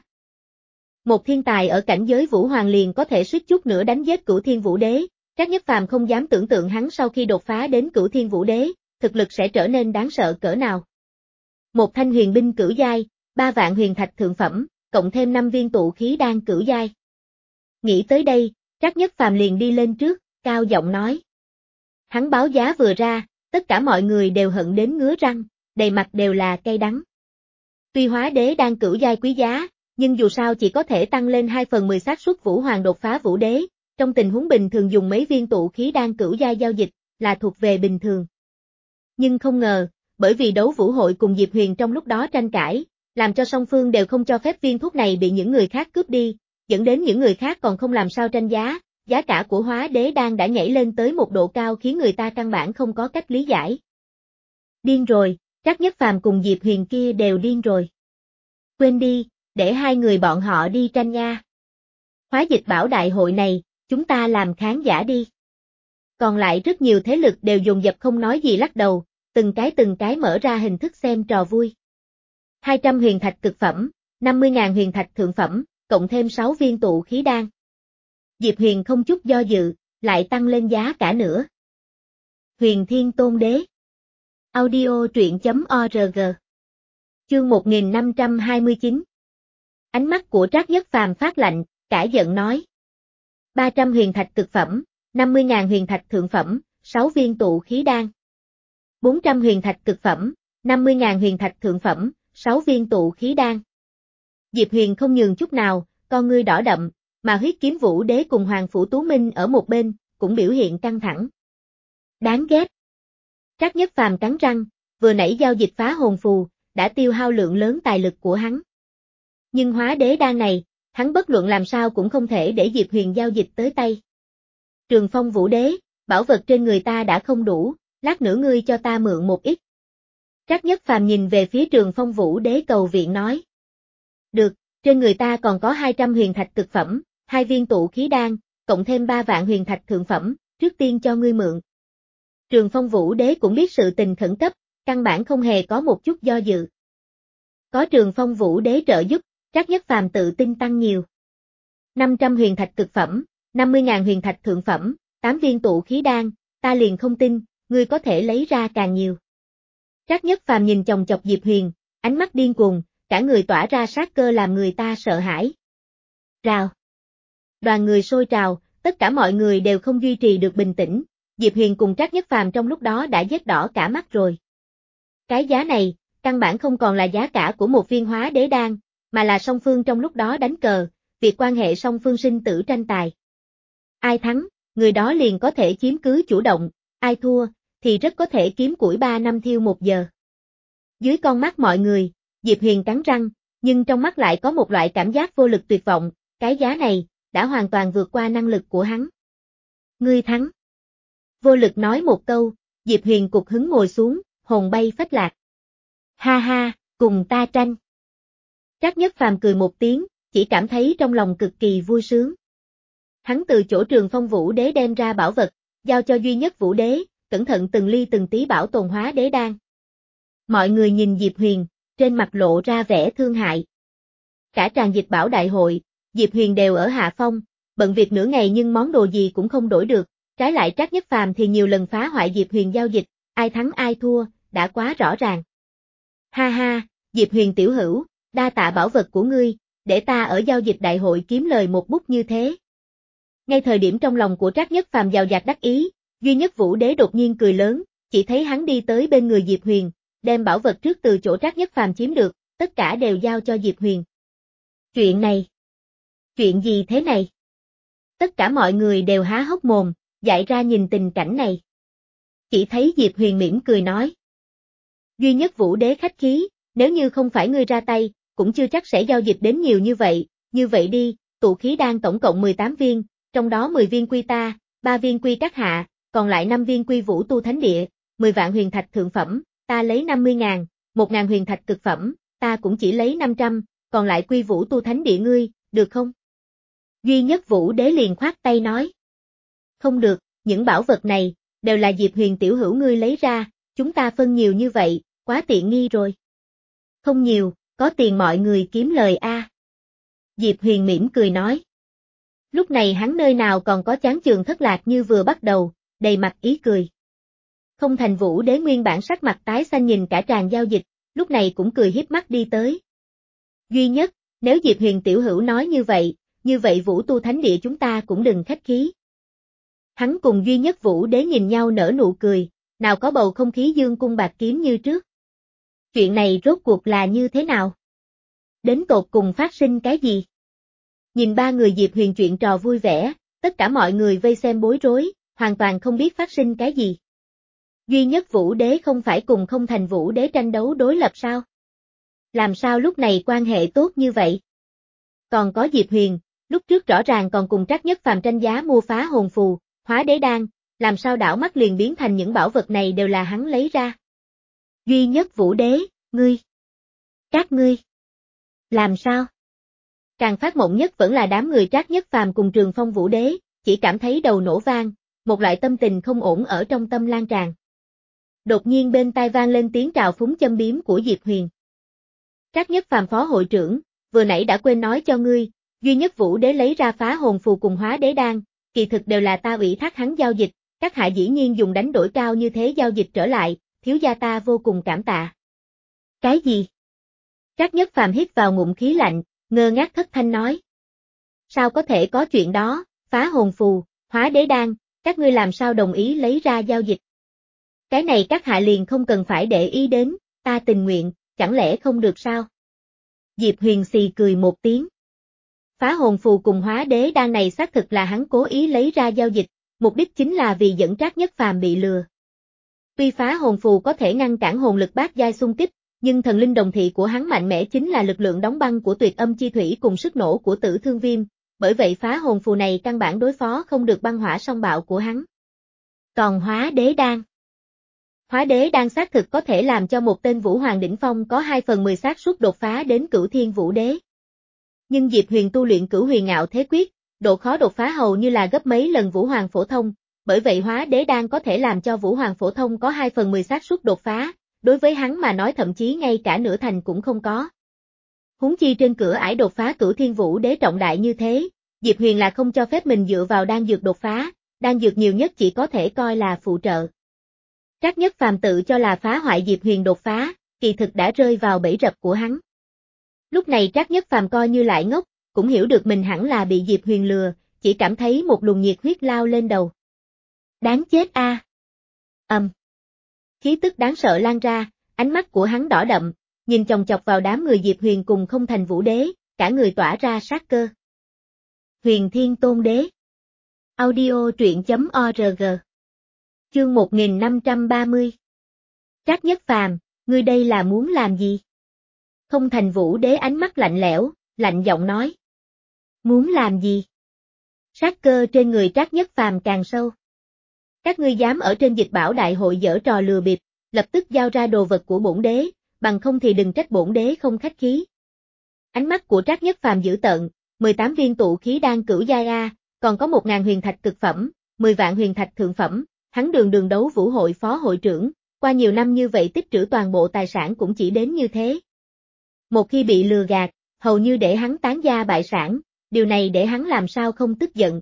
Một thiên tài ở cảnh giới vũ hoàng liền có thể suýt chút nữa đánh giết cửu thiên vũ đế, Trác Nhất Phàm không dám tưởng tượng hắn sau khi đột phá đến cửu thiên vũ đế, thực lực sẽ trở nên đáng sợ cỡ nào. Một thanh huyền binh cửu giai, ba vạn huyền thạch thượng phẩm, cộng thêm năm viên tụ khí đan cửu giai. Nghĩ tới đây, Trác Nhất Phàm liền đi lên trước, cao giọng nói. Hắn báo giá vừa ra, tất cả mọi người đều hận đến ngứa răng, đầy mặt đều là cay đắng. Tuy hóa đế đan cửu giai quý giá, nhưng dù sao chỉ có thể tăng lên hai phần mười xác suất vũ hoàng đột phá vũ đế, Trong tình huống bình thường dùng mấy viên tụ khí đan cửu giai giao dịch, là thuộc về bình thường. Nhưng không ngờ, bởi vì đấu vũ hội cùng Diệp Huyền trong lúc đó tranh cãi, làm cho song phương đều không cho phép viên thuốc này bị những người khác cướp đi, dẫn đến những người khác còn không làm sao tranh giá, giá cả của hóa đế đan đã nhảy lên tới một độ cao khiến người ta căn bản không có cách lý giải. Điên rồi, Trác Nhất Phàm cùng Diệp Huyền kia đều điên rồi. Quên đi, để hai người bọn họ đi tranh nha. Hóa dịch bảo đại hội này, chúng ta làm khán giả đi. Còn lại rất nhiều thế lực đều dồn dập không nói gì lắc đầu, từng cái từng cái mở ra hình thức xem trò vui. hai trăm huyền thạch cực phẩm, năm mươi nghìn huyền thạch thượng phẩm, cộng thêm sáu viên tụ khí đan. Diệp Huyền không chút do dự, lại tăng lên giá cả nữa. Huyền Thiên Tôn Đế. Audio truyện chấm org. Chương một nghìn năm trăm hai mươi chín. Ánh mắt của Trác Nhất Phàm phát lạnh, cả giận nói. ba trăm huyền thạch cực phẩm, năm mươi nghìn huyền thạch thượng phẩm, sáu viên tụ khí đan. bốn trăm huyền thạch cực phẩm, năm mươi nghìn huyền thạch thượng phẩm, sáu viên tụ khí đan. Diệp Huyền không nhường chút nào, con ngươi đỏ đậm, mà Huyết Kiếm Vũ Đế cùng Hoàng Phủ Tú Minh ở một bên, cũng biểu hiện căng thẳng. Đáng ghét. Trác Nhất Phàm cắn răng, vừa nãy giao dịch phá hồn phù, đã tiêu hao lượng lớn tài lực của hắn. Nhưng hóa đế đan này, hắn bất luận làm sao cũng không thể để Diệp Huyền giao dịch tới tay. Trường Phong Vũ Đế, bảo vật trên người ta đã không đủ, lát nữa ngươi cho ta mượn một ít. Trác Nhất Phàm nhìn về phía Trường Phong Vũ Đế cầu viện nói. Được, trên người ta còn có hai trăm huyền thạch cực phẩm, hai viên tụ khí đan, cộng thêm ba vạn huyền thạch thượng phẩm, trước tiên cho ngươi mượn. Trường Phong Vũ Đế cũng biết sự tình khẩn cấp, căn bản không hề có một chút do dự. Có Trường Phong Vũ Đế trợ giúp, Trác Nhất Phàm tự tin tăng nhiều. năm trăm huyền thạch cực phẩm, năm mươi nghìn huyền thạch thượng phẩm, tám viên tụ khí đan, ta liền không tin, ngươi có thể lấy ra càng nhiều. Trác Nhất Phàm nhìn chòng chọc Diệp Huyền, ánh mắt điên cuồng, cả người tỏa ra sát cơ làm người ta sợ hãi. Rào. Đoàn người sôi trào, tất cả mọi người đều không duy trì được bình tĩnh, Diệp Huyền cùng Trác Nhất Phàm trong lúc đó đã giết đỏ cả mắt rồi. Cái giá này, căn bản không còn là giá cả của một viên hóa đế đan, mà là song phương trong lúc đó đánh cờ, việc quan hệ song phương sinh tử tranh tài. Ai thắng, người đó liền có thể chiếm cứ chủ động, ai thua, thì rất có thể kiếm củi ba năm thiêu một giờ. Dưới con mắt mọi người, Diệp Huyền cắn răng, nhưng trong mắt lại có một loại cảm giác vô lực tuyệt vọng, cái giá này, đã hoàn toàn vượt qua năng lực của hắn. Ngươi thắng. Vô lực nói một câu, Diệp Huyền cục hứng ngồi xuống, hồn bay phách lạc. Ha ha, cùng ta tranh. Trác Nhất Phàm cười một tiếng, chỉ cảm thấy trong lòng cực kỳ vui sướng. Hắn từ chỗ Trường Phong Vũ Đế đem ra bảo vật, giao cho duy nhất Vũ Đế, cẩn thận từng ly từng tí bảo tồn hóa đế đan. Mọi người nhìn Diệp Huyền, trên mặt lộ ra vẻ thương hại. Cả tràng dịch bảo đại hội, Diệp Huyền đều ở hạ phong, bận việc nửa ngày nhưng món đồ gì cũng không đổi được, trái lại Trác Nhất Phàm thì nhiều lần phá hoại Diệp Huyền giao dịch, ai thắng ai thua, đã quá rõ ràng. Ha ha, Diệp Huyền tiểu hữu, đa tạ bảo vật của ngươi, để ta ở giao dịch đại hội kiếm lời một bút như thế. Ngay thời điểm trong lòng của Trác Nhất Phàm giàu dạt đắc ý, duy nhất Vũ Đế đột nhiên cười lớn, chỉ thấy hắn đi tới bên người Diệp Huyền, đem bảo vật trước từ chỗ Trác Nhất Phàm chiếm được, tất cả đều giao cho Diệp Huyền. Chuyện này, chuyện gì thế này? Tất cả mọi người đều há hốc mồm, dại ra nhìn tình cảnh này. Chỉ thấy Diệp Huyền mỉm cười nói. Duy nhất Vũ Đế khách khí, nếu như không phải ngươi ra tay, cũng chưa chắc sẽ giao dịch đến nhiều như vậy, như vậy đi, tụ khí đan tổng cộng mười tám viên, trong đó mười viên quy ta, ba viên quy các hạ, còn lại năm viên quy vũ tu thánh địa, mười vạn huyền thạch thượng phẩm, ta lấy năm mươi ngàn, một ngàn huyền thạch cực phẩm, ta cũng chỉ lấy năm trăm, còn lại quy vũ tu thánh địa ngươi, được không? Duy nhất Vũ Đế liền khoát tay nói. Không được, những bảo vật này, đều là Diệp Huyền tiểu hữu ngươi lấy ra, chúng ta phân nhiều như vậy, quá tiện nghi rồi. Không nhiều, có tiền mọi người kiếm lời a. À. Diệp Huyền mỉm cười nói. Lúc này hắn nơi nào còn có chán chường thất lạc như vừa bắt đầu, đầy mặt ý cười. Không thành Vũ Đế nguyên bản sắc mặt tái xanh nhìn cả tràng giao dịch, lúc này cũng cười hiếp mắt đi tới. Duy nhất, nếu Diệp Huyền tiểu hữu nói như vậy, như vậy Vũ tu thánh địa chúng ta cũng đừng khách khí. Hắn cùng duy nhất Vũ Đế nhìn nhau nở nụ cười, nào có bầu không khí dương cung bạc kiếm như trước. Chuyện này rốt cuộc là như thế nào? Đến tột cùng phát sinh cái gì? Nhìn ba người Diệp Huyền chuyện trò vui vẻ, Tất cả mọi người vây xem bối rối, hoàn toàn không biết phát sinh cái gì. Duy nhất Vũ Đế không phải cùng Không Thành Vũ Đế tranh đấu đối lập sao? Làm sao lúc này quan hệ tốt như vậy? Còn có Diệp Huyền, lúc trước rõ ràng còn cùng Trác Nhất Phàm tranh giá mua phá hồn phù, hóa đế đan, làm sao đảo mắt liền biến thành những bảo vật này đều là hắn lấy ra. Duy nhất Vũ Đế, ngươi. Các ngươi. Làm sao? Càng phát mộng nhất vẫn là đám người Trác Nhất Phàm cùng Trường Phong Vũ Đế, chỉ cảm thấy đầu nổ vang, một loại tâm tình không ổn ở trong tâm lan tràn. Đột nhiên bên tai vang lên tiếng trào phúng châm biếm của Diệp Huyền. Trác Nhất Phàm phó hội trưởng, vừa nãy đã quên nói cho ngươi, duy nhất Vũ Đế lấy ra phá hồn phù cùng hóa đế đan, kỳ thực đều là ta ủy thác hắn giao dịch, các hạ dĩ nhiên dùng đánh đổi cao như thế giao dịch trở lại, thiếu gia ta vô cùng cảm tạ. Cái gì? Trác Nhất Phàm hít vào ngụm khí lạnh, ngơ ngác thất thanh nói. Sao có thể có chuyện đó, phá hồn phù, hóa đế đan, các ngươi làm sao đồng ý lấy ra giao dịch? Cái này các hạ liền không cần phải để ý đến, ta tình nguyện, chẳng lẽ không được sao? Diệp Huyền xì cười một tiếng. Phá hồn phù cùng hóa đế đan này xác thực là hắn cố ý lấy ra giao dịch, mục đích chính là vì dẫn Trác Nhất Phàm bị lừa. Tuy phá hồn phù có thể ngăn cản hồn lực bát giai xung kích, nhưng thần linh đồng thị của hắn mạnh mẽ chính là lực lượng đóng băng của tuyệt âm chi thủy cùng sức nổ của tử thương viêm, bởi vậy phá hồn phù này căn bản đối phó không được băng hỏa song bạo của hắn. Còn hóa đế đan. Hóa đế đan xác thực có thể làm cho một tên Vũ Hoàng đỉnh phong có hai phần mười xác suất đột phá đến Cửu Thiên Vũ Đế. Nhưng Diệp Huyền tu luyện Cửu Huyền Ngạo Thế Quyết, độ khó đột phá hầu như là gấp mấy lần Vũ Hoàng phổ thông, bởi vậy hóa đế đan có thể làm cho Vũ Hoàng phổ thông có hai phần mười xác suất đột phá, đối với hắn mà nói thậm chí ngay cả nửa thành cũng không có. Huống chi trên cửa ải đột phá Cửu Thiên Vũ Đế trọng đại như thế, Diệp Huyền là không cho phép mình dựa vào đan dược đột phá, đan dược nhiều nhất chỉ có thể coi là phụ trợ. Trác Nhất Phàm tự cho là phá hoại Diệp Huyền đột phá, kỳ thực đã rơi vào bẫy rập của hắn. Lúc này Trác Nhất Phàm coi như lại ngốc, cũng hiểu được mình hẳn là bị Diệp Huyền lừa, chỉ cảm thấy một luồng nhiệt huyết lao lên đầu. Đáng chết a! À. Ầm. Khí tức đáng sợ lan ra, ánh mắt của hắn đỏ đậm, nhìn chòng chọc vào đám người Diệp Huyền cùng Không Thành Vũ Đế, cả người tỏa ra sát cơ. Huyền Thiên Tôn Đế. Audio truyện chấm org. Chương một nghìn năm trăm ba mươi. Trác Nhất Phàm, ngươi đây là muốn làm gì? Không Thành Vũ Đế ánh mắt lạnh lẽo, lạnh giọng nói. Muốn làm gì? Sát cơ trên người Trác Nhất Phàm càng sâu. Các ngươi dám ở trên Dịch Bảo Đại hội giở trò lừa bịp, lập tức giao ra đồ vật của bổn đế, bằng không thì đừng trách bổn đế không khách khí. Ánh mắt của Trác Nhất Phàm dữ tợn, mười tám viên tụ khí đan cửu giai a, còn có một ngàn huyền thạch cực phẩm, mười vạn huyền thạch thượng phẩm, hắn đường đường đấu vũ hội phó hội trưởng, qua nhiều năm như vậy tích trữ toàn bộ tài sản cũng chỉ đến như thế. Một khi bị lừa gạt, hầu như để hắn tán gia bại sản, điều này để hắn làm sao không tức giận.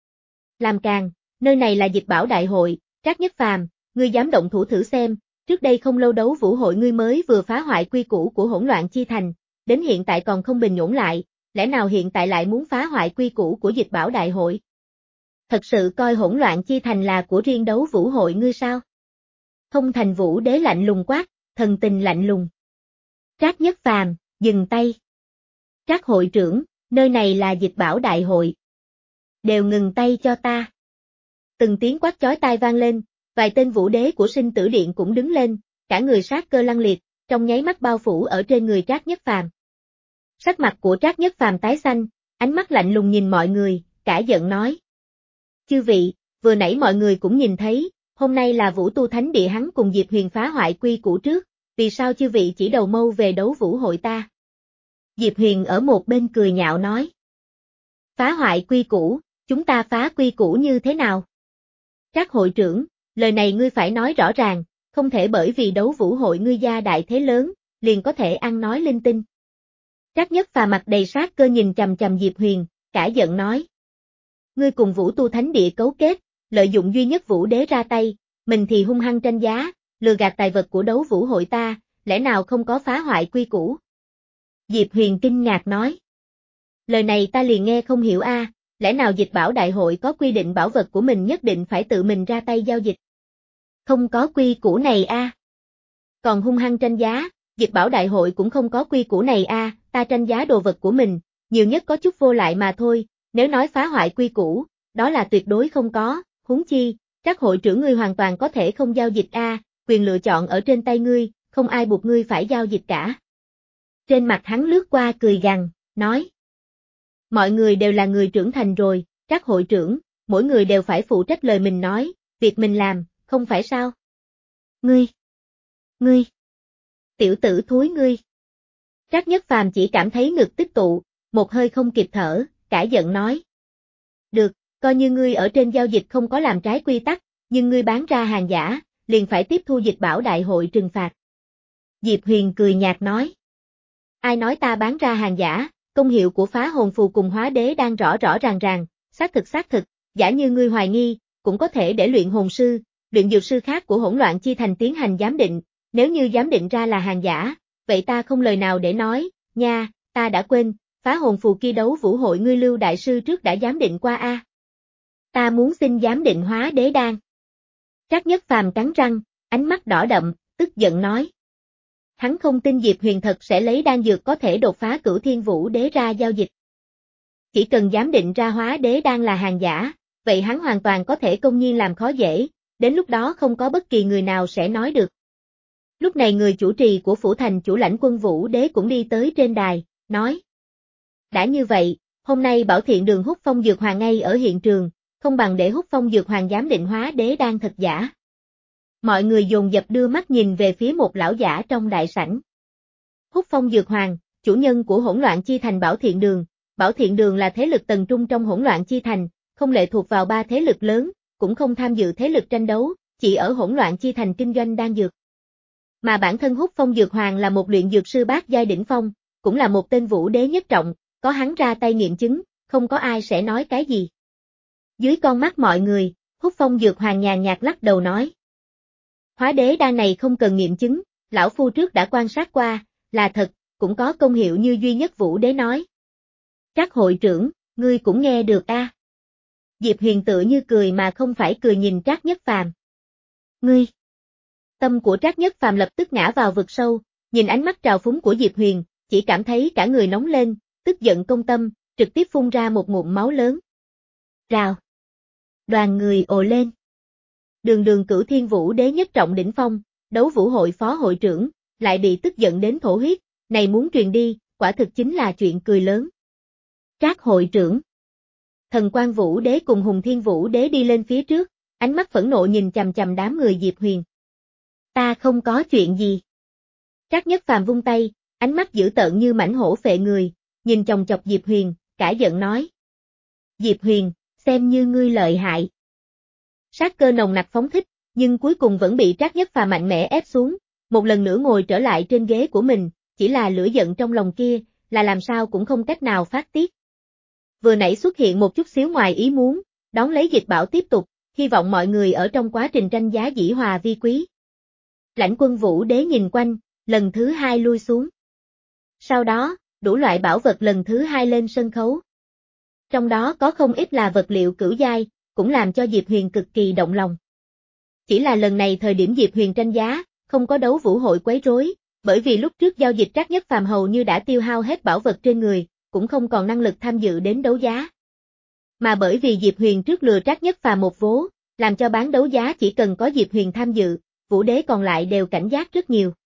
Làm càng, nơi này là Dịch Bảo Đại hội, Trác Nhất Phàm, ngươi dám động thủ thử xem, trước đây không lâu đấu vũ hội ngươi mới vừa phá hoại quy củ của hỗn loạn chi thành, đến hiện tại còn không bình ổn lại, lẽ nào hiện tại lại muốn phá hoại quy củ của Dịch Bảo Đại hội? Thật sự coi hỗn loạn chi thành là của riêng đấu vũ hội ngươi sao? Không Thành Vũ Đế lạnh lùng quát, thần tình lạnh lùng. Trác Nhất Phàm, dừng tay. Trác hội trưởng, nơi này là Dịch Bảo Đại hội. Đều ngừng tay cho ta. Từng tiếng quát chói tai vang lên, vài tên vũ đế của sinh tử điện cũng đứng lên, cả người sát cơ lăng liệt, trong nháy mắt bao phủ ở trên người Trác Nhất Phàm. Sắc mặt của Trác Nhất Phàm tái xanh, ánh mắt lạnh lùng nhìn mọi người, cả giận nói. Chư vị, vừa nãy mọi người cũng nhìn thấy, hôm nay là Vũ Tu Thánh Địa hắn cùng Diệp Huyền phá hoại quy củ trước, vì sao chư vị chỉ đầu mâu về đấu vũ hội ta? Diệp Huyền ở một bên cười nhạo nói. Phá hoại quy củ, chúng ta phá quy củ như thế nào? Trác hội trưởng, lời này ngươi phải nói rõ ràng, không thể bởi vì đấu vũ hội ngươi gia đại thế lớn, liền có thể ăn nói linh tinh. Trác Nhất Phàm mặt đầy sát cơ nhìn chằm chằm Diệp Huyền, cả giận nói. Ngươi cùng Vũ Tu Thánh Địa cấu kết, lợi dụng duy nhất vũ đế ra tay, mình thì hung hăng tranh giá, lừa gạt tài vật của đấu vũ hội ta, lẽ nào không có phá hoại quy củ? Diệp Huyền kinh ngạc nói. Lời này ta liền nghe không hiểu a, à, lẽ nào Dịch Bảo Đại hội có quy định bảo vật của mình nhất định phải tự mình ra tay giao dịch? Không có quy củ này a. À. Còn hung hăng tranh giá, Dịch Bảo Đại hội cũng không có quy củ này a, à, ta tranh giá đồ vật của mình, nhiều nhất có chút vô lại mà thôi, nếu nói phá hoại quy củ, đó là tuyệt đối không có, huống chi, Trác hội trưởng ngươi hoàn toàn có thể không giao dịch a, quyền lựa chọn ở trên tay ngươi, không ai buộc ngươi phải giao dịch cả. Trên mặt hắn lướt qua cười gằn, nói. Mọi người đều là người trưởng thành rồi, Trác hội trưởng, mỗi người đều phải phụ trách lời mình nói, việc mình làm, không phải sao? Ngươi! Ngươi! Tiểu tử thúi ngươi! Trác Nhất Phàm chỉ cảm thấy ngực tích tụ, một hơi không kịp thở, cãi giận nói. Được, coi như ngươi ở trên giao dịch không có làm trái quy tắc, nhưng ngươi bán ra hàng giả, liền phải tiếp thu dịch bảo đại hội trừng phạt. Diệp Huyền cười nhạt nói. Ai nói ta bán ra hàng giả, công hiệu của phá hồn phù cùng hóa đế đang rõ rõ ràng ràng, xác thực xác thực, giả như ngươi hoài nghi, cũng có thể để luyện hồn sư, luyện dược sư khác của hỗn loạn chi thành tiến hành giám định, nếu như giám định ra là hàng giả, vậy ta không lời nào để nói, nha, ta đã quên, phá hồn phù kia đấu vũ hội ngươi Lưu đại sư trước đã giám định qua a. Ta muốn xin giám định hóa đế đan. Trác Nhất Phàm cắn răng, ánh mắt đỏ đậm, tức giận nói. Hắn không tin Diệp Huyền thật sẽ lấy đan dược có thể đột phá Cửu Thiên Vũ Đế ra giao dịch. Chỉ cần giám định ra hóa đế đan là hàng giả, vậy hắn hoàn toàn có thể công nhiên làm khó dễ, đến lúc đó không có bất kỳ người nào sẽ nói được. Lúc này người chủ trì của phủ thành chủ lãnh quân Vũ Đế cũng đi tới trên đài, nói. Đã như vậy, hôm nay Bảo Thiện Đường Húc Phong Dược Hoàng ngay ở hiện trường, không bằng để Húc Phong Dược Hoàng giám định hóa đế đan thật giả. Mọi người dồn dập đưa mắt nhìn về phía một lão giả trong đại sảnh. Húc Phong Dược Hoàng, chủ nhân của hỗn loạn chi thành Bảo Thiện Đường. Bảo Thiện Đường là thế lực tầng trung trong hỗn loạn chi thành, không lệ thuộc vào ba thế lực lớn, cũng không tham dự thế lực tranh đấu, chỉ ở hỗn loạn chi thành kinh doanh đan dược. Mà bản thân Húc Phong Dược Hoàng là một luyện dược sư bát giai đỉnh phong, cũng là một tên vũ đế nhất trọng, có hắn ra tay nghiệm chứng, không có ai sẽ nói cái gì. Dưới con mắt mọi người, Húc Phong Dược Hoàng nhàn nhạt lắc đầu nói. Hóa đế đan này không cần nghiệm chứng, lão phu trước đã quan sát qua, là thật, cũng có công hiệu như duy nhất vũ đế nói. Trác hội trưởng, ngươi cũng nghe được a? À? Diệp Huyền tựa như cười mà không phải cười nhìn Trác Nhất Phàm. Ngươi! Tâm của Trác Nhất Phàm lập tức ngã vào vực sâu, nhìn ánh mắt trào phúng của Diệp Huyền, chỉ cảm thấy cả người nóng lên, tức giận công tâm, trực tiếp phun ra một ngụm máu lớn. Rào! Đoàn người ồ lên. Đường đường Cửu Thiên Vũ Đế nhất trọng đỉnh phong, đấu vũ hội phó hội trưởng, lại bị tức giận đến thổ huyết, này muốn truyền đi, quả thực chính là chuyện cười lớn. Trác hội trưởng. Thần Quan Vũ Đế cùng Hùng Thiên Vũ Đế đi lên phía trước, ánh mắt phẫn nộ nhìn chằm chằm đám người Diệp Huyền. Ta không có chuyện gì. Trác Nhất Phàm vung tay, ánh mắt dữ tợn như mãnh hổ phệ người, nhìn chòng chọc Diệp Huyền, cả giận nói. Diệp Huyền, xem như ngươi lợi hại. Sát cơ nồng nặc phóng thích, nhưng cuối cùng vẫn bị Trác Nhất Phàm mạnh mẽ ép xuống, một lần nữa ngồi trở lại trên ghế của mình, chỉ là lửa giận trong lòng kia, là làm sao cũng không cách nào phát tiết. Vừa nãy xuất hiện một chút xíu ngoài ý muốn, đón lấy dịch bảo tiếp tục, hy vọng mọi người ở trong quá trình tranh giá dĩ hòa vi quý. Lãnh Quân Vũ Đế nhìn quanh, lần thứ hai lui xuống. Sau đó, đủ loại bảo vật lần thứ hai lên sân khấu. Trong đó có không ít là vật liệu cửu giai, cũng làm cho Diệp Huyền cực kỳ động lòng. Chỉ là lần này thời điểm Diệp Huyền tranh giá, không có đấu vũ hội quấy rối, bởi vì lúc trước giao dịch Trác Nhất Phàm hầu như đã tiêu hao hết bảo vật trên người, cũng không còn năng lực tham dự đến đấu giá. Mà bởi vì Diệp Huyền trước lừa Trác Nhất Phàm một vố, làm cho bán đấu giá chỉ cần có Diệp Huyền tham dự, vũ đế còn lại đều cảnh giác rất nhiều.